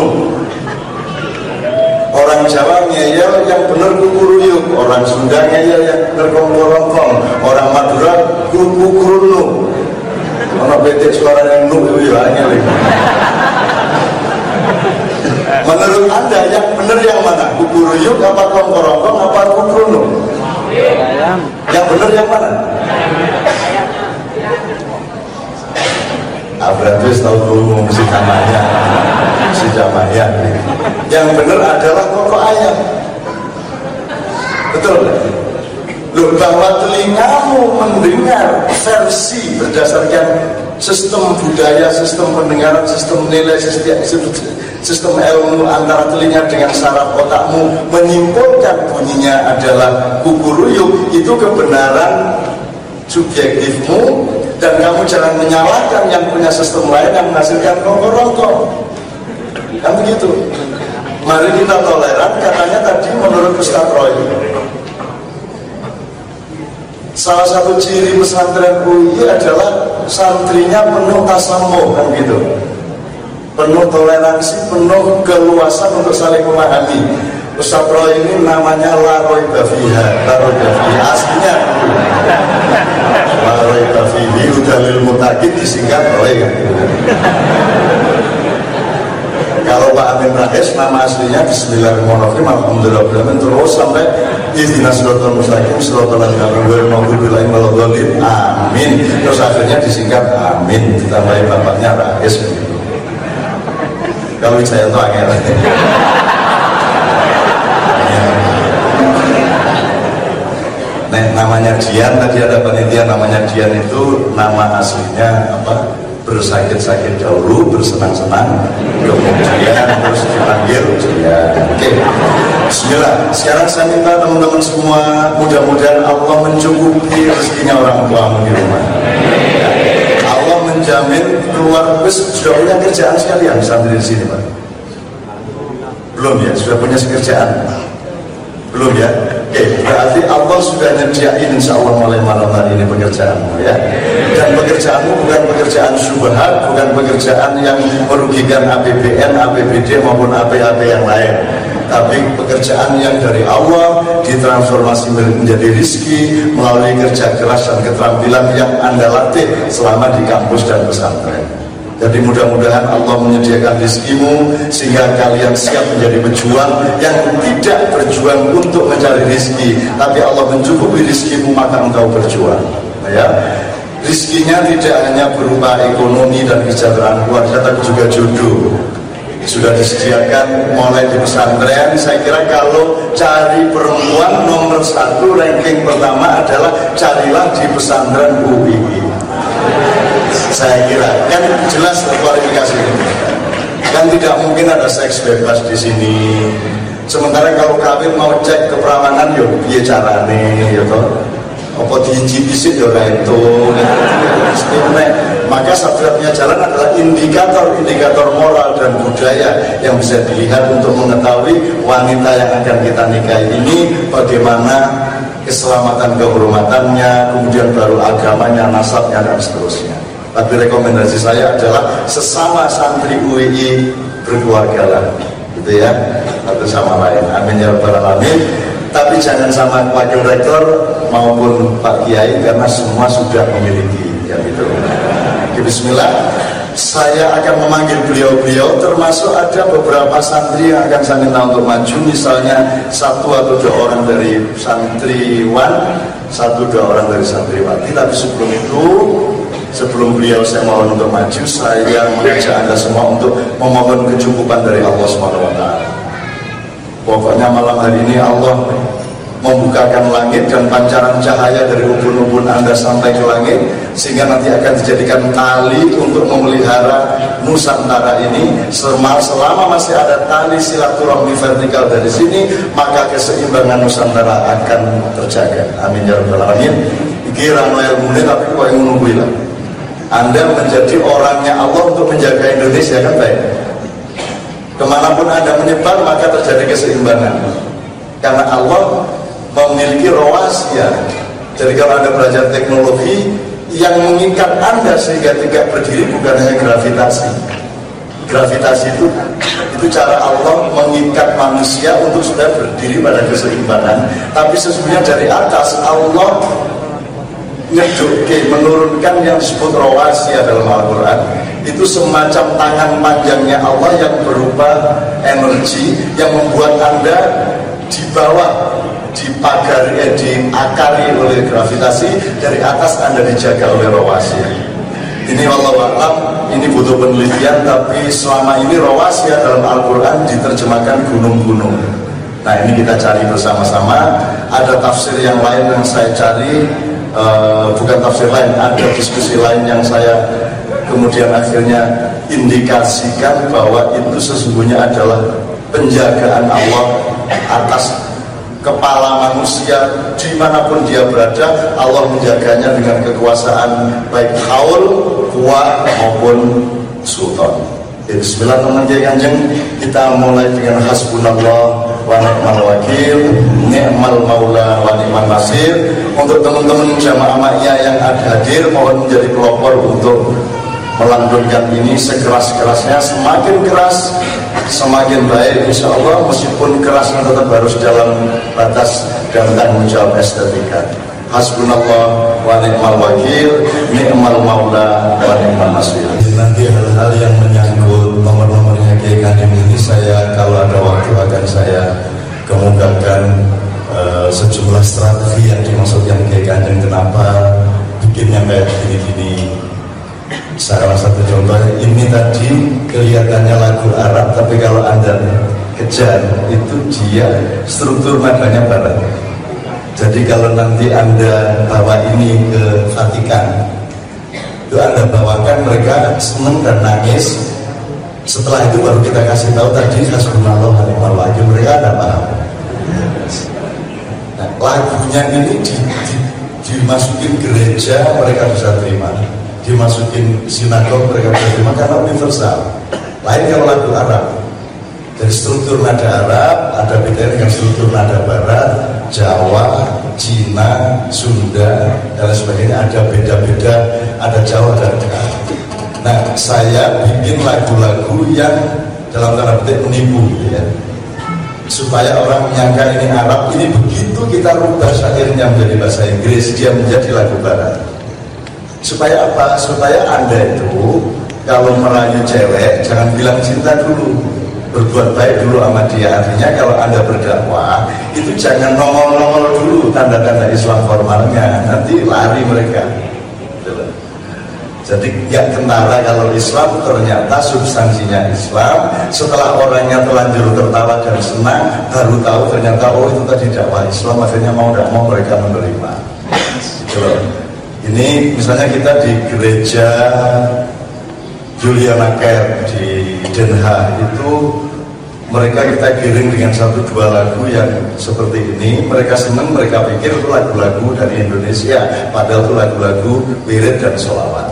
Speaker 2: Orang Jawa ngeyel yang benar kukuruyuk, orang Sunda ngeyel yang benar kongkorongkong, orang Madura kukurunu. Ono betik suara yang nu ya ngeyel. Menurut Anda yang benar yang mana? Kukuruyuk apa kongkorongkong apa kukurunu? Yang benar yang mana? Berarti tahu dulu mesti jamanya. Yang benar adalah pokok ayat. Betul? Loh, bahwa telingamu mendengar versi berdasarkan sistem budaya, sistem pendengaran, sistem nilai, sistem ilmu antara telinga dengan saraf otakmu menyimpulkan bunyinya adalah kukuruyuk, itu kebenaran subjektifmu, dan kamu jangan menyalahkan yang punya sistem lain yang menghasilkan rongkong-rongkong. Kan begitu. Mari kita toleran, katanya tadi menurut Ustaz Roy, salah satu ciri pesantren UI adalah santrinya penuh tasamuh, kan gitu. Penuh toleransi, penuh keluasan untuk saling memahami. Ustaz Roy ini namanya Laroy Bafiha, aslinya Laroy Bafihi, udalil mutakin disingkat Roy, kan? Kalau Pak Amin Rais nama aslinya Bismillahirrahmanirrahim, alhamdulillah, terus sampai ihdinas siratal mustaqim siratal ladzina an'amta 'alaihim, amin. Terus akhirnya disingkat amin, ditambahi bapaknya Rais. Kalau saya itu angel. Nah, namanya Jian, tadi ada panitia namanya Jian, itu nama aslinya apa? Bersakit-sakit dahulu, bersenang-senang, kemudian terus dipanggil Jian. Oke, bismillah. Sekarang saya minta teman-teman semua, mudah-mudahan Allah mencukupi rezekinya orang tuamu di rumah. Allah menjamin keluar. Sudah punya kerjaan sekalian santri di sini, Pak? Belum ya? Sudah punya kerjaan? Belum ya? Oke, berarti Allah sudah nyediain insya Allah mulai malam hari ini pekerjaanmu ya. Dan pekerjaanmu bukan pekerjaan syubhat, bukan pekerjaan yang merugikan APBN, APBD maupun AP-AP yang lain. Tapi pekerjaan yang dari Allah ditransformasi menjadi rizki melalui kerja keras dan keterampilan yang Anda latih selama di kampus dan pesantren. Jadi mudah-mudahan Allah menyediakan rizkimu sehingga kalian siap menjadi pejuang yang tidak berjuang untuk mencari rizki, tapi Allah mencukupi rizkimu maka engkau berjuang. Ya, rizkinya tidak hanya berupa ekonomi dan kesejahteraan keluarga, tapi juga jodoh. Sudah disediakan mulai di pesantren. Saya kira kalau cari perempuan nomor 1 ranking pertama adalah carilah di pesantren UI. Saya kira kan jelas kualifikasi ini. Kan tidak mungkin ada seks bebas di sini. Sementara kalau kawin mau cek keperawanan, yo piye carane, ya toh? Apa diincip-incip yo ora itu. Maka satu-satunya jalan adalah indikator moral dan budaya yang bisa dilihat untuk mengetahui wanita yang akan kita nikahi ini bagaimana keselamatan kehormatannya, kemudian baru agamanya, nasabnya dan seterusnya. Tapi rekomendasi saya adalah sesama santri UII berkeluargalah, gitu ya, satu sama lain. Amin ya rabbal alamin. Tapi jangan sama wakil rektor maupun Pak Kiai karena semua sudah memiliki, ya gitu. Bismillah. Saya akan memanggil beliau-beliau, termasuk ada beberapa santri yang akan saya minta untuk maju, misalnya 1 atau 2 orang dari santriwan 1-2 orang dari santriwati. Tapi sebelum itu, sebelum beliau saya mohon untuk maju, saya mengajak Anda semua untuk memohon kecukupan dari Allah SWT. Pokoknya malam hari ini Allah membukakan langit dan pancaran cahaya dari ubun-ubun Anda sampai ke langit, sehingga nanti akan dijadikan tali untuk memelihara Nusantara ini. Selama masih ada tali silaturahmi vertikal dari sini, maka keseimbangan Nusantara akan terjaga. Amin ya rabbal alamin. Kira noel mune tapi kok yang menunggu lah. Anda menjadi orangnya Allah untuk menjaga Indonesia, kan baik. Kemanapun Anda menyebar, maka terjadi keseimbangan. Karena Allah memiliki rawasia. Jadi kalau Anda belajar teknologi, yang mengikat Anda sehingga tidak berdiri bukan hanya gravitasi. Gravitasi itu cara Allah mengikat manusia untuk sudah berdiri pada keseimbangan. Tapi sesungguhnya dari atas Allah menurunkan yang disebut rawasia dalam Al-Quran. Itu semacam tangan panjangnya Allah yang berupa energi yang membuat Anda di bawah, dipagari, diakari oleh gravitasi. Dari atas Anda dijaga oleh rawasia. Ini wallahu a'lam, ini butuh penelitian, tapi selama ini rawasia dalam Al-Quran diterjemahkan gunung-gunung. Nah ini kita cari bersama-sama. Ada tafsir yang lain yang saya cari, bukan tafsir lain, ada diskusi lain yang saya kemudian akhirnya indikasikan bahwa itu sesungguhnya adalah penjagaan Allah atas kepala manusia dimanapun dia berada. Allah menjaganya dengan kekuasaan baik haul, kuat maupun sultan. Bismillahirrahmanirrahim. Kita mulai dengan hasbunallah wa ni'mal wakil, ni'mal maula wa ni'mal nasir. Untuk teman-teman jamaah ma'iyah yang hadir, mohon menjadi pelopor untuk melantunkan ini sekeras-kerasnya. Semakin keras semakin baik insya Allah, meskipun kerasnya tetap harus dalam batas dan tanggung jawab estetika. Hasbunallah wa ni'mal wakil, ni'mal maula wa ni'mal nasir. Nanti hal-hal yang menyangkut nomor-nomornya Kiai Kandim ini, saya kalau ada waktu akan saya kemukakan sejumlah strategi yang dimaksudkan Kiai Kandim, kenapa bikinnya kayak gini-gini. Salah satu contohnya ini tadi kelihatannya lagu Arab, tapi kalau Anda kejar itu dia struktur nadanya barat. Jadi kalau nanti Anda bawa ini ke Vatikan, itu Anda bawakan, mereka senang dan nangis. Setelah itu baru kita kasih tahu tadi hasbunallah wa ni'mal wakil, mereka ada paham. Nah, lagunya ini dimasukin gereja, mereka bisa terima. Dimasukin sinagog, mereka bisa terima karena universal. Lain kalau lagu Arab, dari struktur nada Arab ada bedanya dengan struktur nada Barat, Jawa, Cina, Sunda dan sebagainya, ada beda-beda, ada Jawa dan Tengah. Nah, saya bikin lagu-lagu yang dalam tanda petik menipu, gitu ya, supaya orang menyangka ini Arab. Ini begitu kita rubah syairnya menjadi bahasa Inggris, dia menjadi lagu Barat. Supaya apa? Supaya Anda itu kalau merayu cewek jangan bilang cinta dulu, berbuat baik dulu sama dia. Artinya kalau Anda berdakwah itu jangan nongol-nongol dulu tanda-tanda Islam formalnya, nanti lari mereka. Jadi gak kentara kalau Islam ternyata substansinya Islam. Setelah orangnya terlanjur tertawa dan senang, baru tahu ternyata oh itu tadi dakwah Islam. Akhirnya mau tidak mau mereka menerima. Gitu loh. Ini misalnya kita di gereja Juliana Care di Den Haag itu, mereka kita giring dengan 1-2 lagu yang seperti ini. Mereka senang, mereka pikir itu lagu-lagu dari Indonesia, padahal itu lagu-lagu wirid dan sholawat.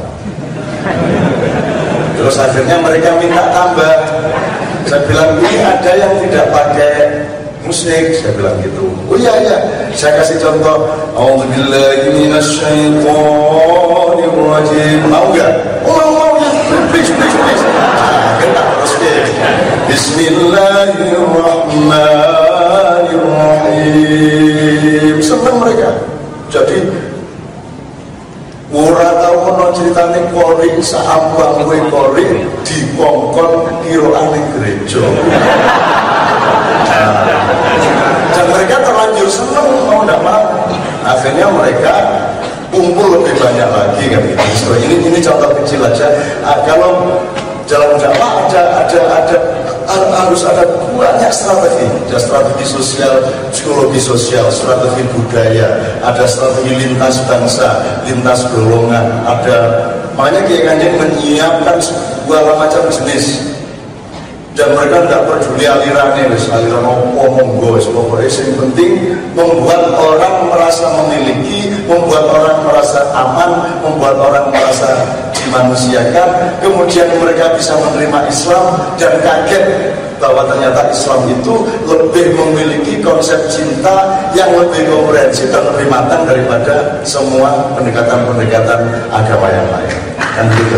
Speaker 2: Terus akhirnya mereka minta tambah. Saya bilang ini ada yang tidak pakai musik, saya bilang gitu. Oh iya, saya kasih contoh. A'udzubillahi minasyaitonirrajim. Mau nggak? Mau ya. Please. Nah, kena terus deh. Bismillahirrahmanirrahim. Senang mereka. Jadi ora tau ono ceritane Kori saambang kowe Kori dikongkon kiroane gereja. Dan mereka terlanjur seneng mau tidak mau. akhirnya mereka kumpul lebih banyak lagi kan gitu. Ini contoh kecil aja. Kalau dalam dakwah harus ada banyak strategi. Ada strategi sosial, psikologi sosial, strategi budaya, ada strategi lintas bangsa, lintas golongan, ada makanya Kiai Kanjeng menyiapkan segala macam jenis. Dan mereka tidak peduli alirannya, aliran monggo, pokoknya yang penting membuat orang merasa memiliki, membuat orang merasa aman, membuat orang merasa dimanusiakan. Kemudian mereka bisa menerima Islam dan kaget bahwa ternyata Islam itu lebih memiliki konsep cinta yang lebih komprehensif dan lebih matang daripada semua pendekatan-pendekatan agama yang lain. Kan begitu.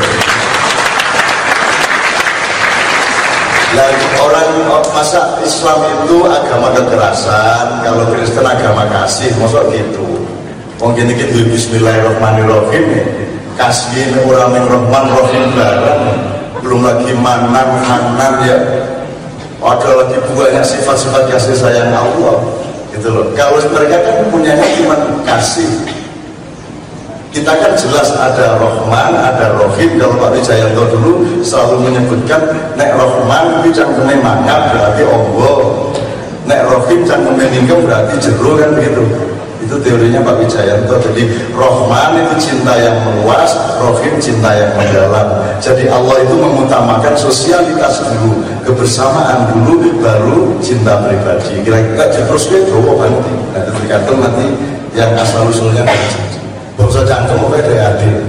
Speaker 2: Orang masa Islam itu agama kekerasan, kalau Kristen agama kasih, maksud gitu. Mungkin itu Bismillahirrahmanirrahim, kasih orang Rahman Rahim barang, belum lagi manan ya. Ada lagi banyak sifat-sifat kasih sayang Allah, gitu loh. Kalau mereka kan punyanya cuma kasih. Kita kan jelas ada Rahman, ada Rahim. Kalau Pak Wijayanto dulu selalu menyebutkan nek Rahman itu cangkeme mangap berarti Allah, nek Rahim cangkeme ningkem berarti jero kan begitu. Itu teorinya Pak Wijayanto. Jadi Rahman itu cinta yang meluas, Rahim cinta yang mendalam. Jadi Allah itu mengutamakan sosialitas dulu, kebersamaan dulu, baru cinta pribadi. Kira-kira terus itu nanti. Nah, itu tergantung nanti yang asal usulnya. Bangsa cangkem apa ya adik.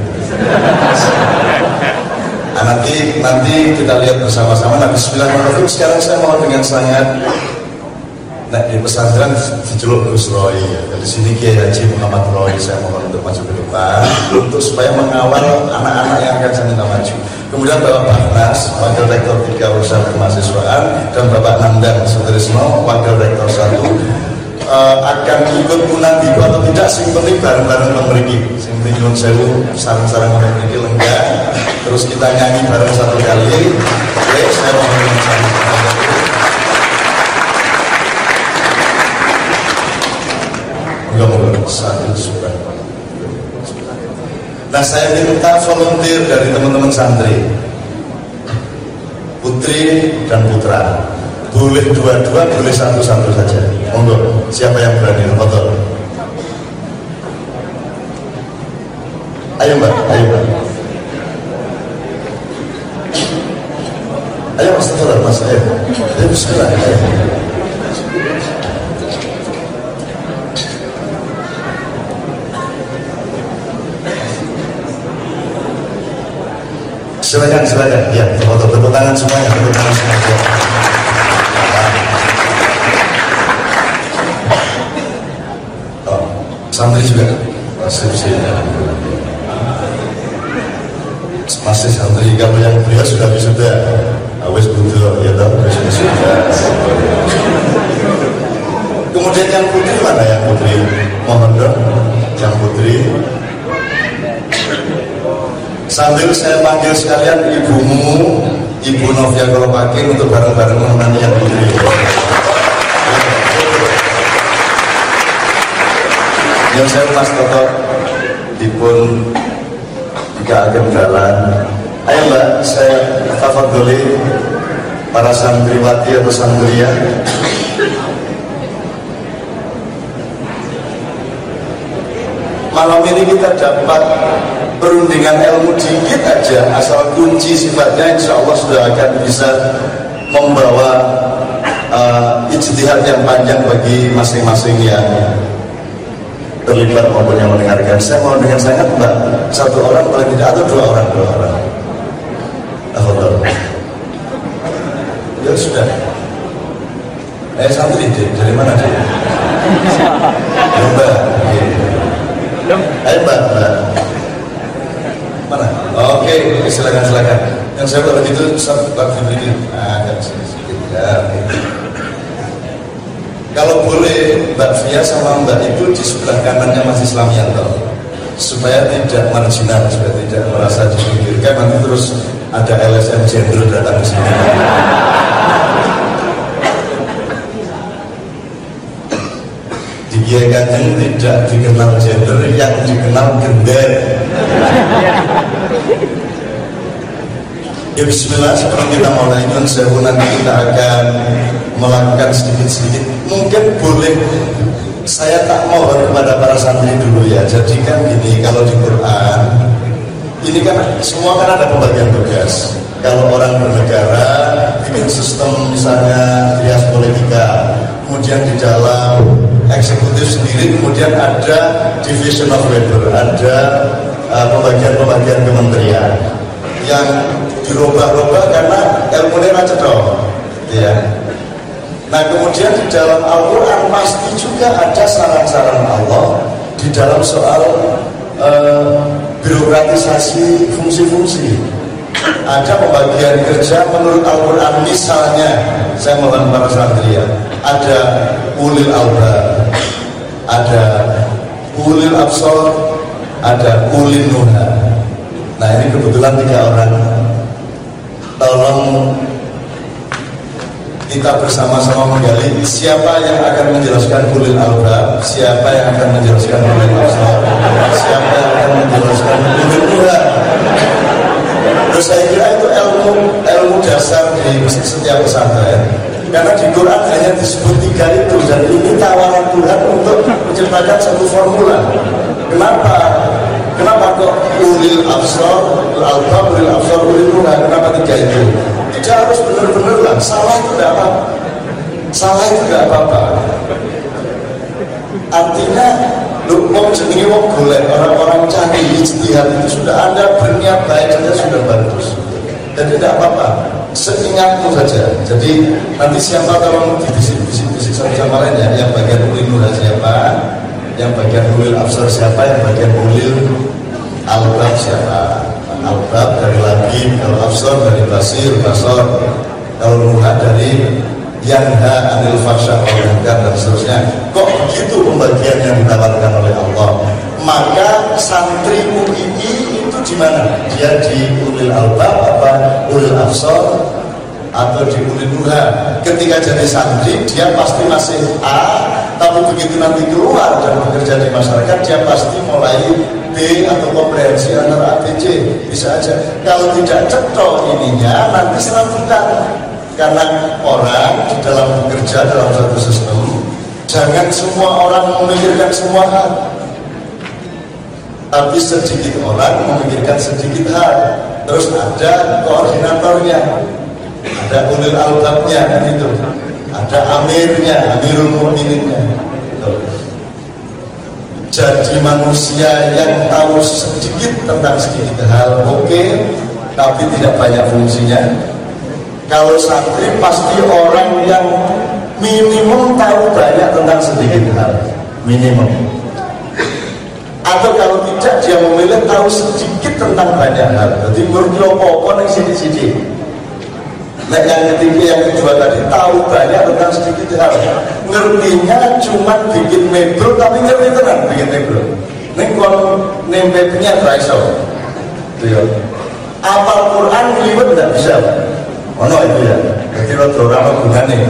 Speaker 2: Nah, nanti kita lihat bersama-sama. Nah, bismillahirrahmanirrahim. Sekarang saya mau dengan sangat di pesantren diceluk Gus Roy ya. Dari sini Kiai Haji Muhammad Roy saya mohon untuk maju ke depan untuk supaya mengawal anak-anak yang akan saya minta maju. Kemudian Bapak Bahnas, Wakil Rektor 3 Urusan Kemahasiswaan, dan Bapak Nandang Sutrisno, Wakil Rektor 1 akan ikut munadi atau tidak, sing penting bareng-bareng memiliki sing penting nyuwun sewu sarang-sarang memiliki lenggah, terus kita nyanyi bareng satu kali. Oke, saya mau menyanyi enggak satu surat. Nah, saya minta volunteer dari teman-teman santri, putri dan putra. Boleh dua-dua, boleh satu-satu saja. Monggo, siapa yang berani foto? Ayo Mbak, ayo Mbak. Ayo Mas, telah Mas, ayo. Ayo bismillah, ayo. Silakan. Ya, foto, tepuk tangan semuanya, tepuk tangan semuanya. Santri juga masih santri. Kalau yang beliau sudah awes butuh ya tahu sudah. Kemudian yang putri mana yang putri? Mohon dong yang putri. Sambil saya panggil sekalian ibumu, Ibu Novia Kolopaking untuk bareng-bareng menemani yang putri. Yang saya Mas Toto dipun jika akan jalan. Ayo Mbak, saya tafadholi para santriwati atau santria. Malam ini kita dapat perundingan ilmu dikit aja, asal kunci sifatnya insya Allah sudah akan bisa membawa ijtihad yang panjang bagi masing-masing yang terlibat maupun yang mendengarkan. Saya mau dengan sangat Mbak, satu orang paling tidak atau dua orang. Ya sudah. Santri dari mana dia? Mbak. Ayo Mbak. Mana? Oke, silakan. Yang saya kalau gitu Pak Fibri. Agak sedikit ya. Kalau boleh Mbak Fia sama Mbak Ibu di sebelah kanannya Mas Islamianto, supaya tidak marginal, supaya tidak merasa dipinggirkan, nanti terus ada LSM gender datang ke sini. Ya Kanjeng tidak dikenal gender, yang dikenal gender. Ya bismillah, sebelum kita mulai nyun sewu, nanti kita akan melakukan sedikit-sedikit. Mungkin boleh saya tak mohon kepada para santri dulu ya. Jadi kan gini, kalau di Quran ini kan semua kan ada pembagian tugas. Kalau orang bernegara bikin sistem misalnya trias politika, kemudian di dalam eksekutif sendiri kemudian ada division of labor, ada pembagian-pembagian kementerian yang dirubah-rubah karena ilmunya cedok, ya. Nah kemudian di dalam Al-Quran pasti juga ada saran-saran Allah di dalam soal birokratisasi fungsi-fungsi. Ada pembagian kerja menurut Al-Quran, misalnya saya mohon para santri ya, ada ulil albab, ada ulil absar, ada ulil nuha. Nah ini kebetulan 3 orang. Tolong kita bersama-sama menggali siapa yang akan menjelaskan ulil albab, siapa yang akan menjelaskan ulil absar, siapa yang akan menjelaskan ulil nuha. Terus saya kira itu ilmu dasar di setiap pesantren. Karena di Quran hanya disebut 3 itu, dan ini tawaran Tuhan untuk menciptakan satu formula. Kenapa kok ulil absar, al-albab, ulil absar, ulil nuha? Kenapa 3 itu? Tidak harus benar-benar lah. Salah itu tidak apa-apa. Salah itu tidak apa-apa. Artinya, mau jenenge wong golek, orang-orang cari ijtihad itu sudah Anda berniat baik saja sudah bagus. Jadi tidak apa-apa. Seingatmu saja. Jadi nanti siapa kalau dibisik-bisik sama lain ya, yang bagian ulil nuha siapa, yang bagian ulil absar siapa, yang bagian ulil albab siapa. Albab dari lagi, kalau absar dari basir, basor, kalau nuha dari yanha anil fahsya wal munkar dan seterusnya. Kok begitu pembagian yang ditawarkan oleh Allah? Maka santri UII itu di mana? Dia di ulil albab apa ulil absar atau di ulil nuha? Ketika jadi santri dia pasti masih A, tapi begitu nanti keluar dan bekerja di masyarakat dia pasti mulai B atau komprehensi antara A, B, C. Bisa aja. Kalau tidak cetok ininya nanti serambutan. Karena orang di dalam bekerja dalam satu sistem, jangan semua orang memikirkan semua hal, tapi sedikit orang memikirkan sedikit hal. Terus ada koordinatornya, ada ulil albabnya kan itu, ada amirnya, amirul mu'mininnya. Jadi manusia yang tahu sedikit tentang sedikit hal, oke, tapi tidak banyak fungsinya. Kalau santri pasti orang yang minimum tahu banyak tentang sedikit hal, minimum. Atau kalau tidak dia memilih tahu sedikit tentang banyak hal. Jadi ngerti apa-apa yang sidik-sidik. Nah yang ketiga, yang kedua tadi tahu banyak tentang sedikit hal. Ngertinya cuma bikin mebel, tapi ngerti tenang bikin mebel. Ini kalau nempelnya raiso. Apal Quran liwet tidak bisa. Ono itu ya, jadi orang gunane.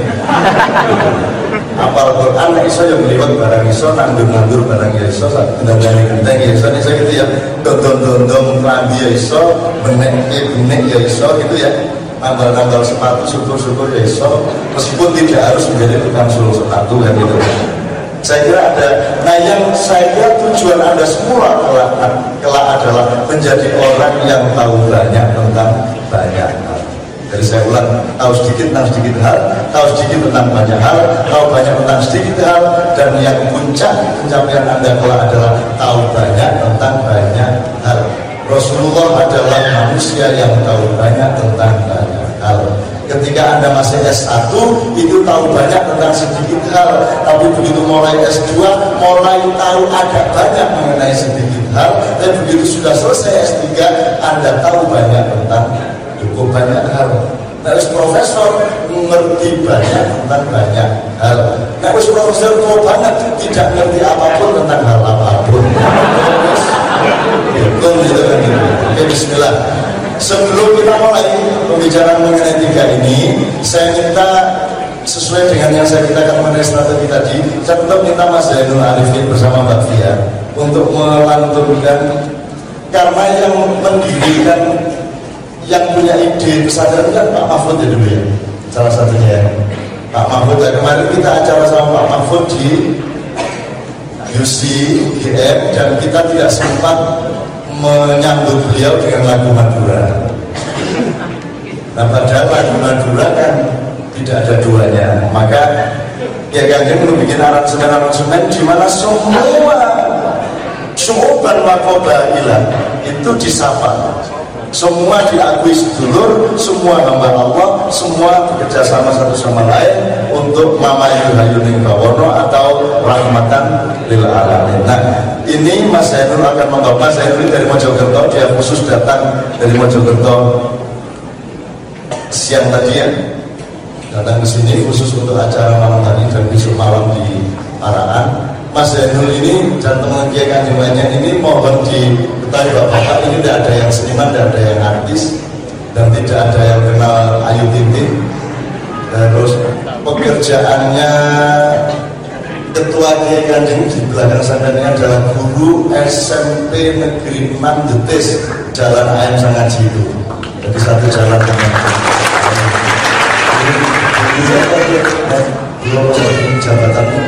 Speaker 2: Apal Quran iso yang liwat barang iso, nandur barang iso, dandani genteng iso, iso gitu ya. Dondong klambi iso, benek ya iso gitu ya. Nambal sepatu, syukur ya iso, meskipun tidak harus menjadi tukang sulung sepatu kan gitu. Saya kira ada. Nah yang saya kira tujuan Anda semua kelak adalah menjadi orang yang tahu banyak tentang banyak hal. Jadi saya ulang, tahu sedikit tentang sedikit hal, tahu sedikit tentang banyak hal, tahu banyak tentang sedikit hal, dan yang puncak pencapaian Anda kelak adalah tahu banyak tentang banyak hal. Rasulullah adalah manusia yang tahu banyak tentang banyak hal. Ketika Anda masih S1 itu tahu banyak tentang sedikit hal, tapi begitu mulai S2 mulai tahu agak banyak mengenai sedikit hal, dan begitu sudah selesai S3 Anda tahu banyak tentang cukup banyak hal. Nah, profesor mengerti banyak tentang banyak hal. Nah, profesor tua banget tidak mengerti apapun tentang hal apapun. Itu kan. Oke, bismillah. Sebelum kita mulai pembicaraan mengenai 3 ini, saya minta sesuai dengan yang saya mintakan mengenai strategi tadi, saya tetap minta Mas Zainul Arifin bersama Mbak Fia untuk melanturkan, karena yang mendirikan, yang punya ide kesadaran kan Pak Mahfud ya dulu ya, salah satunya ya. Pak Mahfud ya, kemarin kita acara sama Pak Mahfud di UCGM dan kita tidak sempat menyambut beliau dengan lagu Madura. Nah padahal lagu Madura kan tidak ada duanya, maka ya Kanjeng membuat aransemen di mana semua syu'uban wa qabailan itu disapa, semua diakui sedulur, semua hamba Allah, semua bekerja sama satu sama lain untuk Mama Yuhayuning Bawono atau rahmatan lil alamin. Nah ini Mas Zainul akan membawa, Mas Zainul dari Mojokerto, dia khusus datang dari Mojokerto siang tadi ya, datang ke sini khusus untuk acara malam tadi dan besok malam di Paraan. Mas Zainul ini dan teman Kiai Kanjeng lainnya ini mohon diketahui Bapak, ini tidak ada yang seniman, tidak ada yang artis, dan tidak ada yang kenal Ayu Ting. Terus pekerjaannya Ketua Kiai Kanjeng di belakang sana ini adalah guru SMP Negeri 6 Detis, Jalan Ayam Sangaji itu. Jadi satu jalan dengan jabatanmu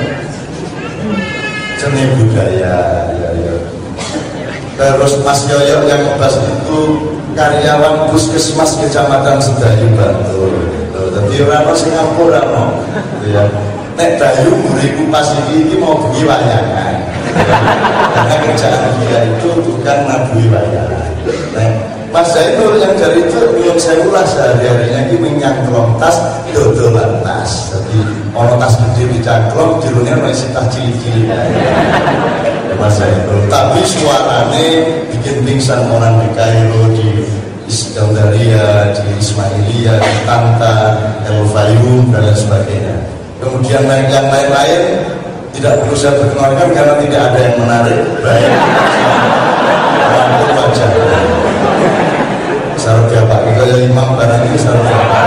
Speaker 2: seni budaya ya. Terus Mas Yoyo yang membahas itu karyawan puskesmas Kecamatan Sedayu Bantul. Jadi orang Singapura no, ya. Nek dayu buriku pas ini mau beli wayangan. Karena kerjaan dia itu bukan ngabui wayangan. Mas Zainul yang dari itu belum saya ulas sehari-harinya ini menyangklong tas, dodolan tas. Jadi orang tas gede dicangklong, jerunya masih tas cili-cili. Mas Zainul. Tapi suaranya bikin pingsan orang di Kairo, di Iskandaria, di Ismailia, di Tanta, El Fayum dan lain sebagainya. Kemudian yang lain-lain tidak perlu saya perkenalkan karena tidak ada yang menarik. Baik, rambut wajah. Sarap ya Pak, kita jadi imam barang ini sarap ya Pak.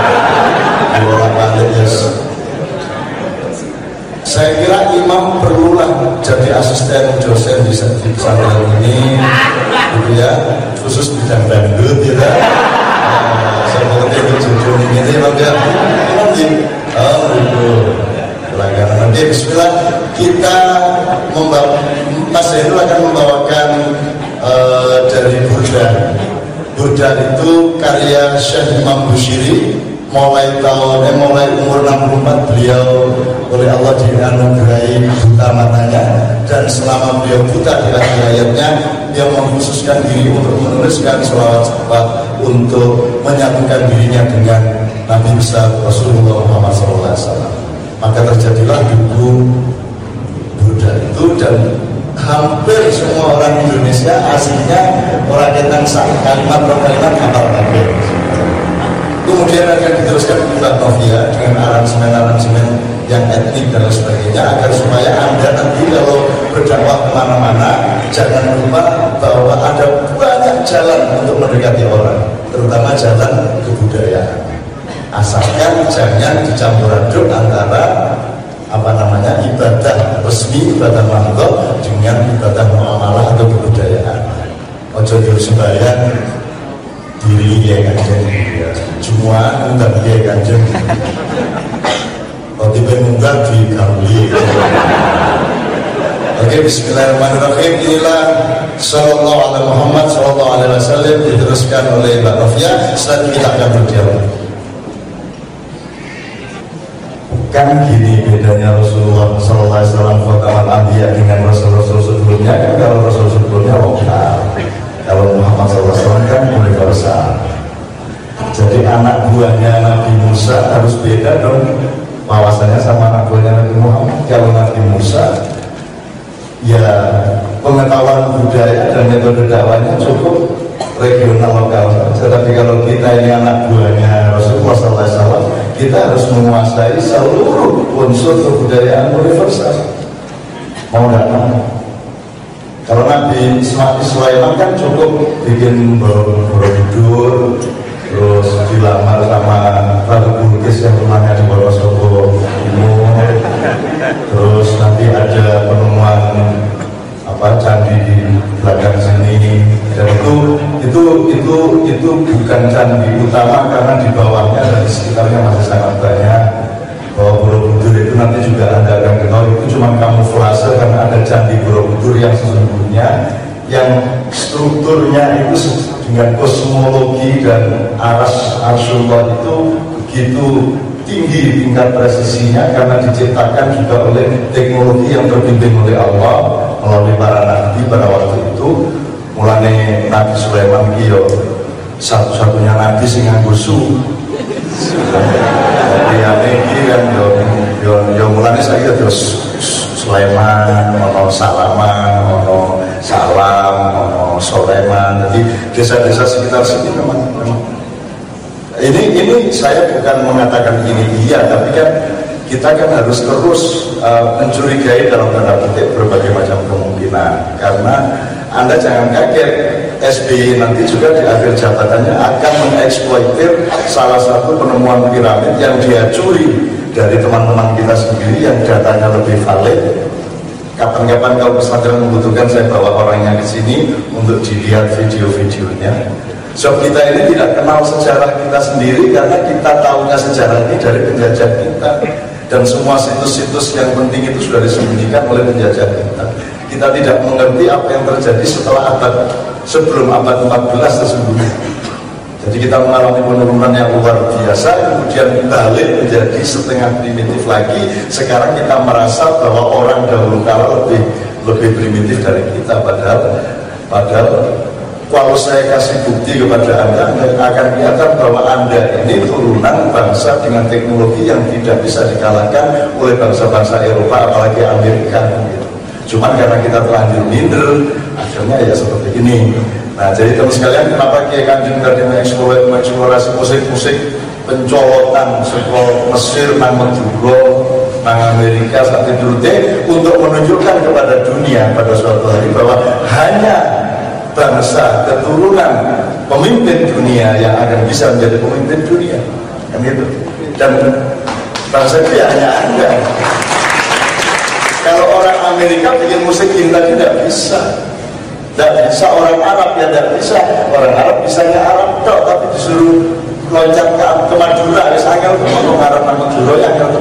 Speaker 2: Saya kira imam perlulah jadi asisten dosen di pesantren ini, gitu ya, khusus bidang dangdut, ya kan? Saya mengerti jodoh ini, Bang ya. Imam gitu. Oh, itu. Pelanggaran. Nanti Bismillah kita membawa, Mas Zainul akan membawakan dari Burda itu karya Syekh Imam Bushiri. Mulai umur 64 beliau oleh Allah dianugerahi buta matanya, dan selama beliau buta di akhir hayatnya dia mengkhususkan diri untuk menuliskan selawat untuk menyatukan dirinya dengan Nabi besar Rasulullah Muhammad SAW. Maka terjadilah buku Burda itu, dan hampir semua orang Indonesia aslinya orang tentang kalimat per kalimat hafal kabeh. Kemudian akan diteruskan Mbak Novia dengan aransemen-aransemen yang etnik dan sebagainya, agar supaya Anda nanti kalau berdakwah kemana-mana jangan lupa bahwa ada banyak jalan untuk mendekati orang, terutama jalan kebudayaan. Asalkan jangan dicampur aduk antara ibadah resmi, ibadah mandor dengan ibadah muamalah atau kebudayaan. Ojo sembahyang diri Kiai Kanjeng, semua undang Kiai Kanjeng. Kalau tiba undang di Kamli. Oke, Bismillahirrahmanirrahim. Inilah Sallallahu Alaihi Muhammad Sallallahu Alaihi Wasallam diteruskan oleh Mbak Novia. Setelah kita akan berdialog. Kan gini bedanya Rasulullah Sallallahu Alaihi Wasallam Khatamal Anbiya dengan Rasul-Rasul sebelumnya. Kan kalau Rasul sebelumnya lokal, kalau Muhammad SAW kan universal. Jadi anak buahnya Nabi Musa harus beda dong wawasannya sama anak buahnya Nabi Muhammad. Kalau Nabi Musa ya pengetahuan budaya dan metode dakwahnya cukup regional lokal saja. Tapi kalau kita ini anak buahnya Rasulullah SAW, kita harus menguasai seluruh unsur kebudayaan universal. Mau nggak mau. Kalau Nabi Sulaiman kan cukup bikin Borobudur, terus dilamar sama Ratu Bilqis yang rumahnya di Wonosobo, ada penemuan candi di belakang sini, dan itu bukan candi utama karena di bawahnya dan di sekitarnya masih sangat banyak. Bahwa Borobudur itu nanti juga Anda akan ketahui itu cuma kamuflase karena ada candi Borobudur yang sesungguhnya yang strukturnya itu dengan kosmologi dan Arsullah itu begitu tinggi tingkat presisinya karena diciptakan juga oleh teknologi yang terbimbing oleh Allah melalui para nabi pada waktu itu. Mulane Nabi Sulaiman itu satu-satunya nabi sing nganggo su. Jadi ini kan yo mulane saya terus Sulaiman, ono Salaman, ono Salam, ono Sulaiman. Jadi desa-desa sekitar sini memang ini saya bukan mengatakan ini iya, tapi kan kita kan harus terus mencurigai dalam tanda petik berbagai macam kemungkinan. Karena Anda jangan kaget, SBY nanti juga di akhir jabatannya akan mengeksploitir salah satu penemuan piramid yang dia curi dari teman-teman kita sendiri yang datanya lebih valid. Kapan-kapan kalau pesantren membutuhkan, saya bawa orangnya ke sini untuk dilihat video-videonya. So kita ini tidak kenal sejarah kita sendiri karena kita tahunya sejarah ini dari penjajah kita. Dan semua situs-situs yang penting itu sudah disembunyikan oleh penjajah kita. Kita tidak mengerti apa yang terjadi sebelum abad 14 tersebut. Jadi kita mengalami penurunan yang luar biasa, kemudian balik menjadi setengah primitif lagi. Sekarang kita merasa bahwa orang dahulu kala lebih primitif dari kita, padahal kalau saya kasih bukti kepada Anda akan kelihatan bahwa Anda ini turunan bangsa dengan teknologi yang tidak bisa dikalahkan oleh bangsa-bangsa Eropa, apalagi Amerika. Cuman karena kita terlanjur minder, akhirnya ya seperti ini. Nah, jadi teman sekalian, kenapa Kiai Kanjeng tadi mengeksplorasi musik-musik pencolotan sekolah Mesir, nang Madura, nang Amerika saat itu untuk menunjukkan kepada dunia pada suatu hari bahwa hanya bangsa keturunan pemimpin dunia yang akan bisa menjadi pemimpin dunia, kan gitu. Dan bangsa itu ya hanya Anda. Kalau orang Amerika bikin musik cinta tidak bisa. Tidak bisa orang Arab ya tidak bisa. Orang Arab bisanya Arab tok, tapi disuruh loncat ke Madura, misalnya orang Arab nang Madura ya kan.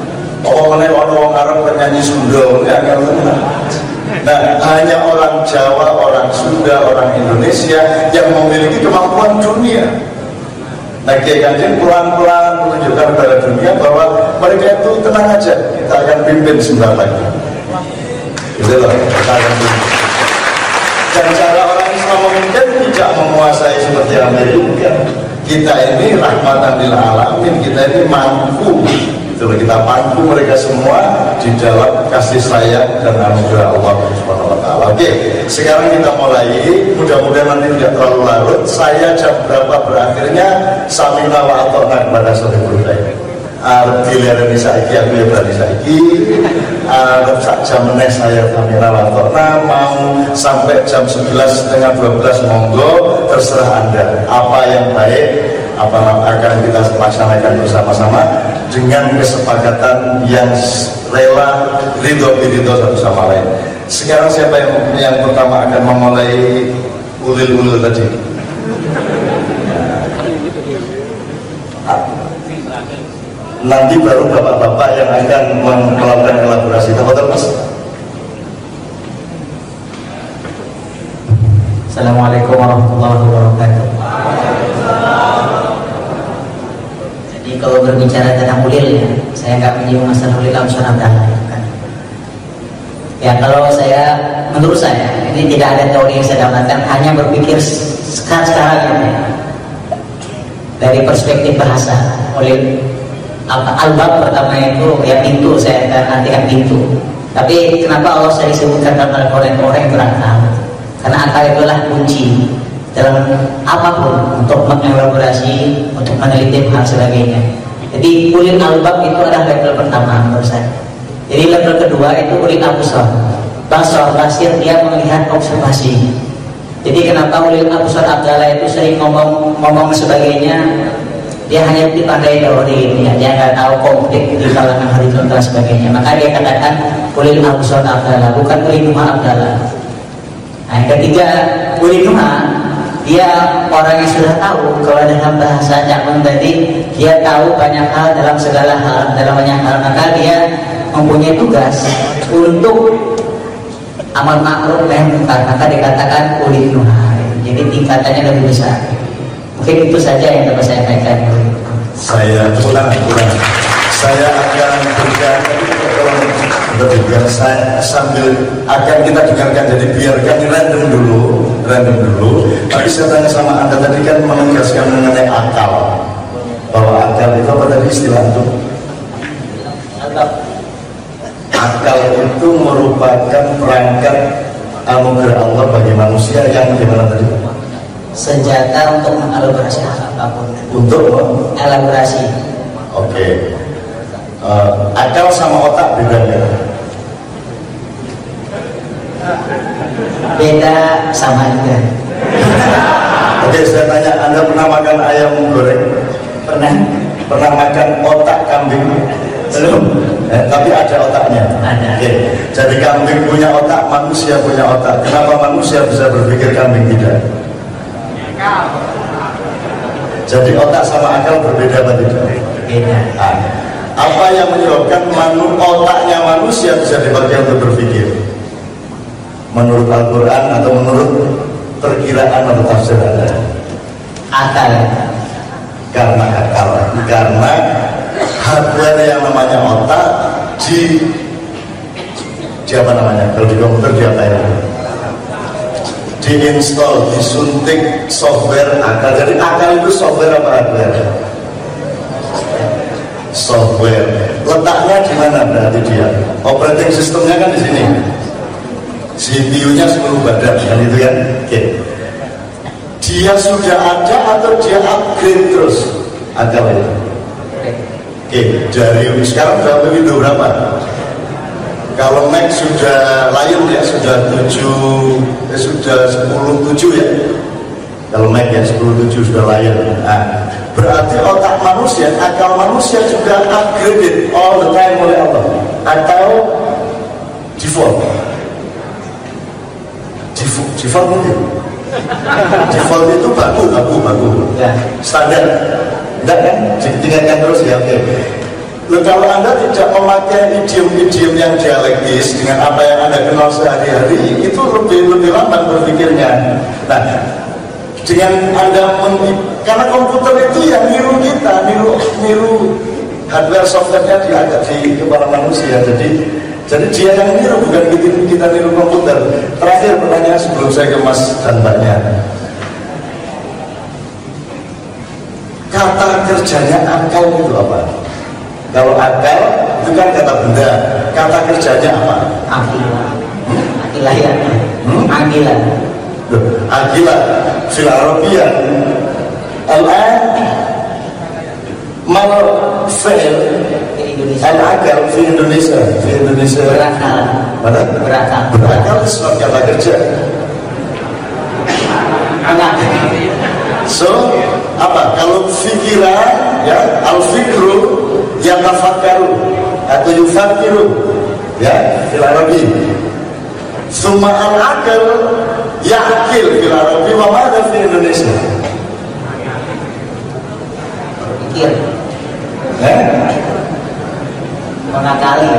Speaker 2: Orang Arab penyanyi Sunda ya kan. Nah, hanya orang Jawa, orang Sunda, orang Indonesia yang memiliki kemampuan dunia. Nah, Kiai Kanjeng pelan-pelan menunjukkan kepada dunia bahwa mereka itu tenang aja, kita akan pimpin sebentar lagi. Gitu loh, kita akan pimpin. Dan cara orang Islam memimpin tidak menguasai seperti Amerika. Kita ini rahmatan lil alamin, kita ini mampu. Gitu loh, kita mampu mereka semua di dalam kasih sayang dan anugerah Allah Subhanahu wa taala. Oke, sekarang kita mulai. Mudah-mudahan nanti tidak terlalu larut. Saya jam berapa berakhirnya samina wa ata'na kepada Sohibul Khair. Dilihat saiki aku ya berani saiki. Sak jam meneh saya samina wa ata'na, mau sampai jam 11:30-12 monggo, terserah Anda. Apa yang baik apa akan kita laksanakan bersama-sama dengan kesepakatan yang rela, ridho satu sama lain. Sekarang siapa yang pertama akan memulai ulil tadi? Nanti baru bapak-bapak yang akan melakukan kolaborasi. Tafadhol Mas.
Speaker 3: Assalamualaikum warahmatullahi wabarakatuh. Jadi kalau berbicara tentang ulil ya, saya nggak menyinggung masalah ulil amsyar abdallah kan. Ya kalau menurut saya ini tidak ada teori yang saya dapatkan, hanya berpikir sekarang ini dari perspektif bahasa. Ulil albab pertama itu ya pintu, saya artikan pintu. Tapi kenapa Allah saya disebutkan dalam Al-Quran orang kurang tahu? Karena akal itulah kunci dalam apapun untuk mengelaborasi, untuk meneliti hal sebagainya. Jadi ulil albab itu adalah level pertama menurut saya. Jadi level kedua itu ulil absar. Basir dia melihat observasi. Jadi kenapa ulil absar abdallah itu sering ngomong sebagainya Dia hanya dipakai teori ini, dia nggak tahu konflik di kalangan horizontal sebagainya. Maka dia katakan ulil absar abdallah, bukan ulil nuha abdallah. Nah, yang ketiga ulil nuha, dia orang yang sudah tahu. Kalau dalam bahasa Cakung tadi, dia tahu banyak hal dalam segala hal, dalam banyak hal. Maka dia mempunyai tugas untuk amal makruf nahi munkar. Maka dikatakan ulil nuha. Jadi tingkatannya lebih besar. Mungkin itu saja yang dapat saya sampaikan.
Speaker 2: Saya pulang. Saya akan berikan saya sambil akan kita dengarkan, jadi biarkan random dulu. Tapi saya tanya sama Anda tadi kan menegaskan mengenai akal, bahwa akal itu apa tadi istilah itu? Akal itu merupakan perangkat anugerah Allah bagi manusia yang gimana tadi?
Speaker 3: Senjata untuk mengelaborasi apapun.
Speaker 2: Untuk
Speaker 3: elaborasi.
Speaker 2: Oke. Akal sama otak beda ya?
Speaker 3: Beda sama juga.
Speaker 2: Oke, saya tanya, Anda pernah makan ayam goreng? Pernah makan otak kambing? Belum. Tapi ada otaknya.
Speaker 3: Ada.
Speaker 2: Oke. Jadi kambing punya otak, manusia punya otak. Kenapa manusia bisa berpikir, kambing tidak? Jadi otak sama akal berbeda apa tidak?
Speaker 3: Beda.
Speaker 2: Apa yang menyebabkan otaknya manusia bisa dipakai untuk berpikir? Menurut Al-Quran atau menurut perkiraan atau tafsir Anda?
Speaker 3: Akal.
Speaker 2: Karena hardware yang namanya otak di apa namanya? Kalau di komputer di apa ya? Diinstal, disuntik software akal. Jadi akal itu software apa hardware? Software. Letaknya di mana berarti dia? Operating sistemnya kan di sini. CPU-nya 10 badan kan itu kan? Oke. Dia sudah ada atau dia upgrade terus akal itu? Oke, dari sekarang berapa Windows berapa? Kalau Mac sudah Lion ya, sudah 10.7 ya. Kalau Mac ya 10.7 sudah Lion. Nah, berarti otak manusia, akal manusia juga upgraded all the time oleh Allah. Atau default mungkin. Default itu baku.
Speaker 3: Ya.
Speaker 2: Standar. Enggak kan? Ditingkatkan terus ya, oke. Loh, kalau Anda tidak memakai idiom-idiom yang dialektis dengan apa yang Anda kenal sehari-hari, itu lebih lambat berpikirnya. Nah, dengan Anda karena komputer itu yang niru kita, niru hardware softwarenya di kepala manusia. Jadi dia yang niru, bukan kita niru komputer. Terakhir pertanyaan sebelum saya ke Mas dan Mbaknya. Kata kerjanya akal itu apa? Kalau akal itu kan kata benda, kata kerjanya apa?
Speaker 3: Akilah ya. Akilah.
Speaker 2: Akilah fil Arabiyah. Al-an mal fi'l al-akal fi Indonesia.
Speaker 3: Berakal.
Speaker 2: Mana? Berakal itu kata kerja. So apa? Kalau fikiran ya, al-fikru yatafakkaru atau yufakiru ya fil Arabi. Summa al-akal ya'kil fil Arabi, wa madha fi Indonesia?
Speaker 3: Pikir. Mengakali.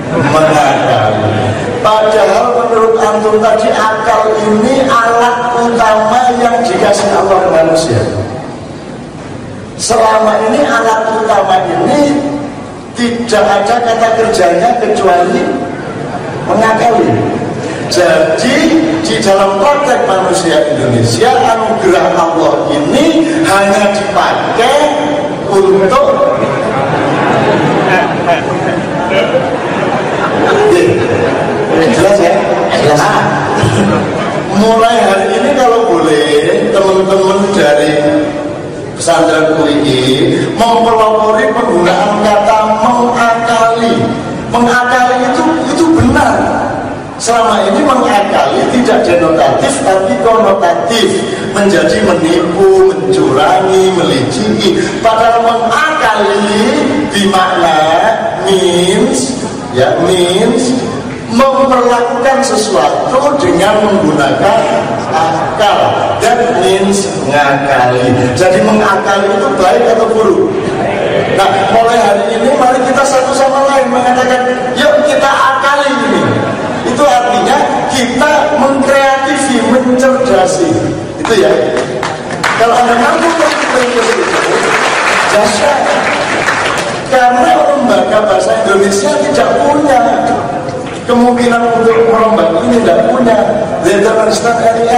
Speaker 3: Padahal menurut antum tadi akal ini alat utama yang dikasih Allah ke manusia. Selama ini alat utama ini tidak ada kata kerjanya kecuali mengakali. Jadi di dalam praktek manusia Indonesia, anugerah Allah ini hanya dipakai untuk jelas ya? Jelas. Mulai hari ini kalau boleh teman-teman dari pesantren ini mempelopori penggunaan kata mengakali. Mengakali itu benar. Selama ini mengakali tidak denotatif tapi konotatif, menjadi menipu, mencurangi, meliciki. Padahal
Speaker 2: Mengakali dimakna means memperlakukan sesuatu dengan menggunakan akal. That means mengakali. Jadi mengakali itu baik atau buruk? Nah, mulai hari ini mari kita satu sama lain mengatakan, yuk kita akali ini. Itu artinya kita mengkreatifi, mencerdasi. Itu ya. Kalau Anda mampu mengkreatifi itu, jasa. Karena lembaga bahasa Indonesia tidak punya kemungkinan untuk merombak ini, tidak punya. They don't understand any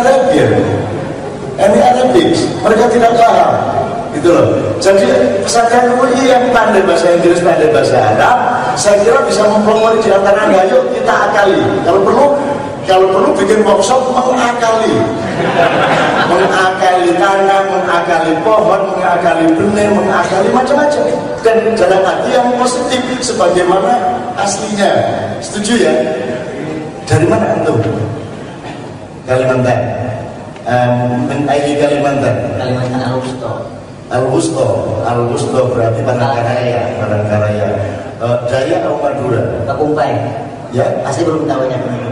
Speaker 2: Arabic. Mereka tidak paham. Gitu loh. Jadi pesantren UI yang pandai bahasa Inggris, pandai bahasa Arab, saya kira bisa mempromosi di antara Anda. Yuk kita akali. Kalau perlu bikin workshop mengakali tanah, mengakali pohon, mengakali benih, mengakali macam-macam. Dan dalam arti yang positif sebagaimana aslinya. Setuju ya? Dari mana itu? Kalimantan. Kalimantan Al-Wusto berarti Palangkaraya. Dayak atau Madura?
Speaker 3: Kakumpai.
Speaker 2: Ya,
Speaker 3: pasti belum tahu ya.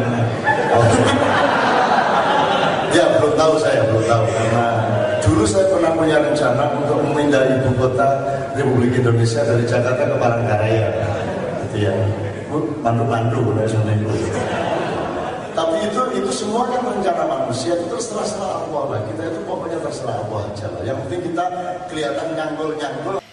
Speaker 2: Ya, belum tahu karena dulu saya pernah punya rencana untuk memindah ibu kota Republik Indonesia dari Jakarta ke Palangkaraya. Gitu ya. Mandu-mandu itu. Tapi itu semua kan rencana manusia, itu terserah Allah lah. Kita itu pokoknya terserah Allah aja lah. Yang penting kita kelihatan nyanggol-nyanggol.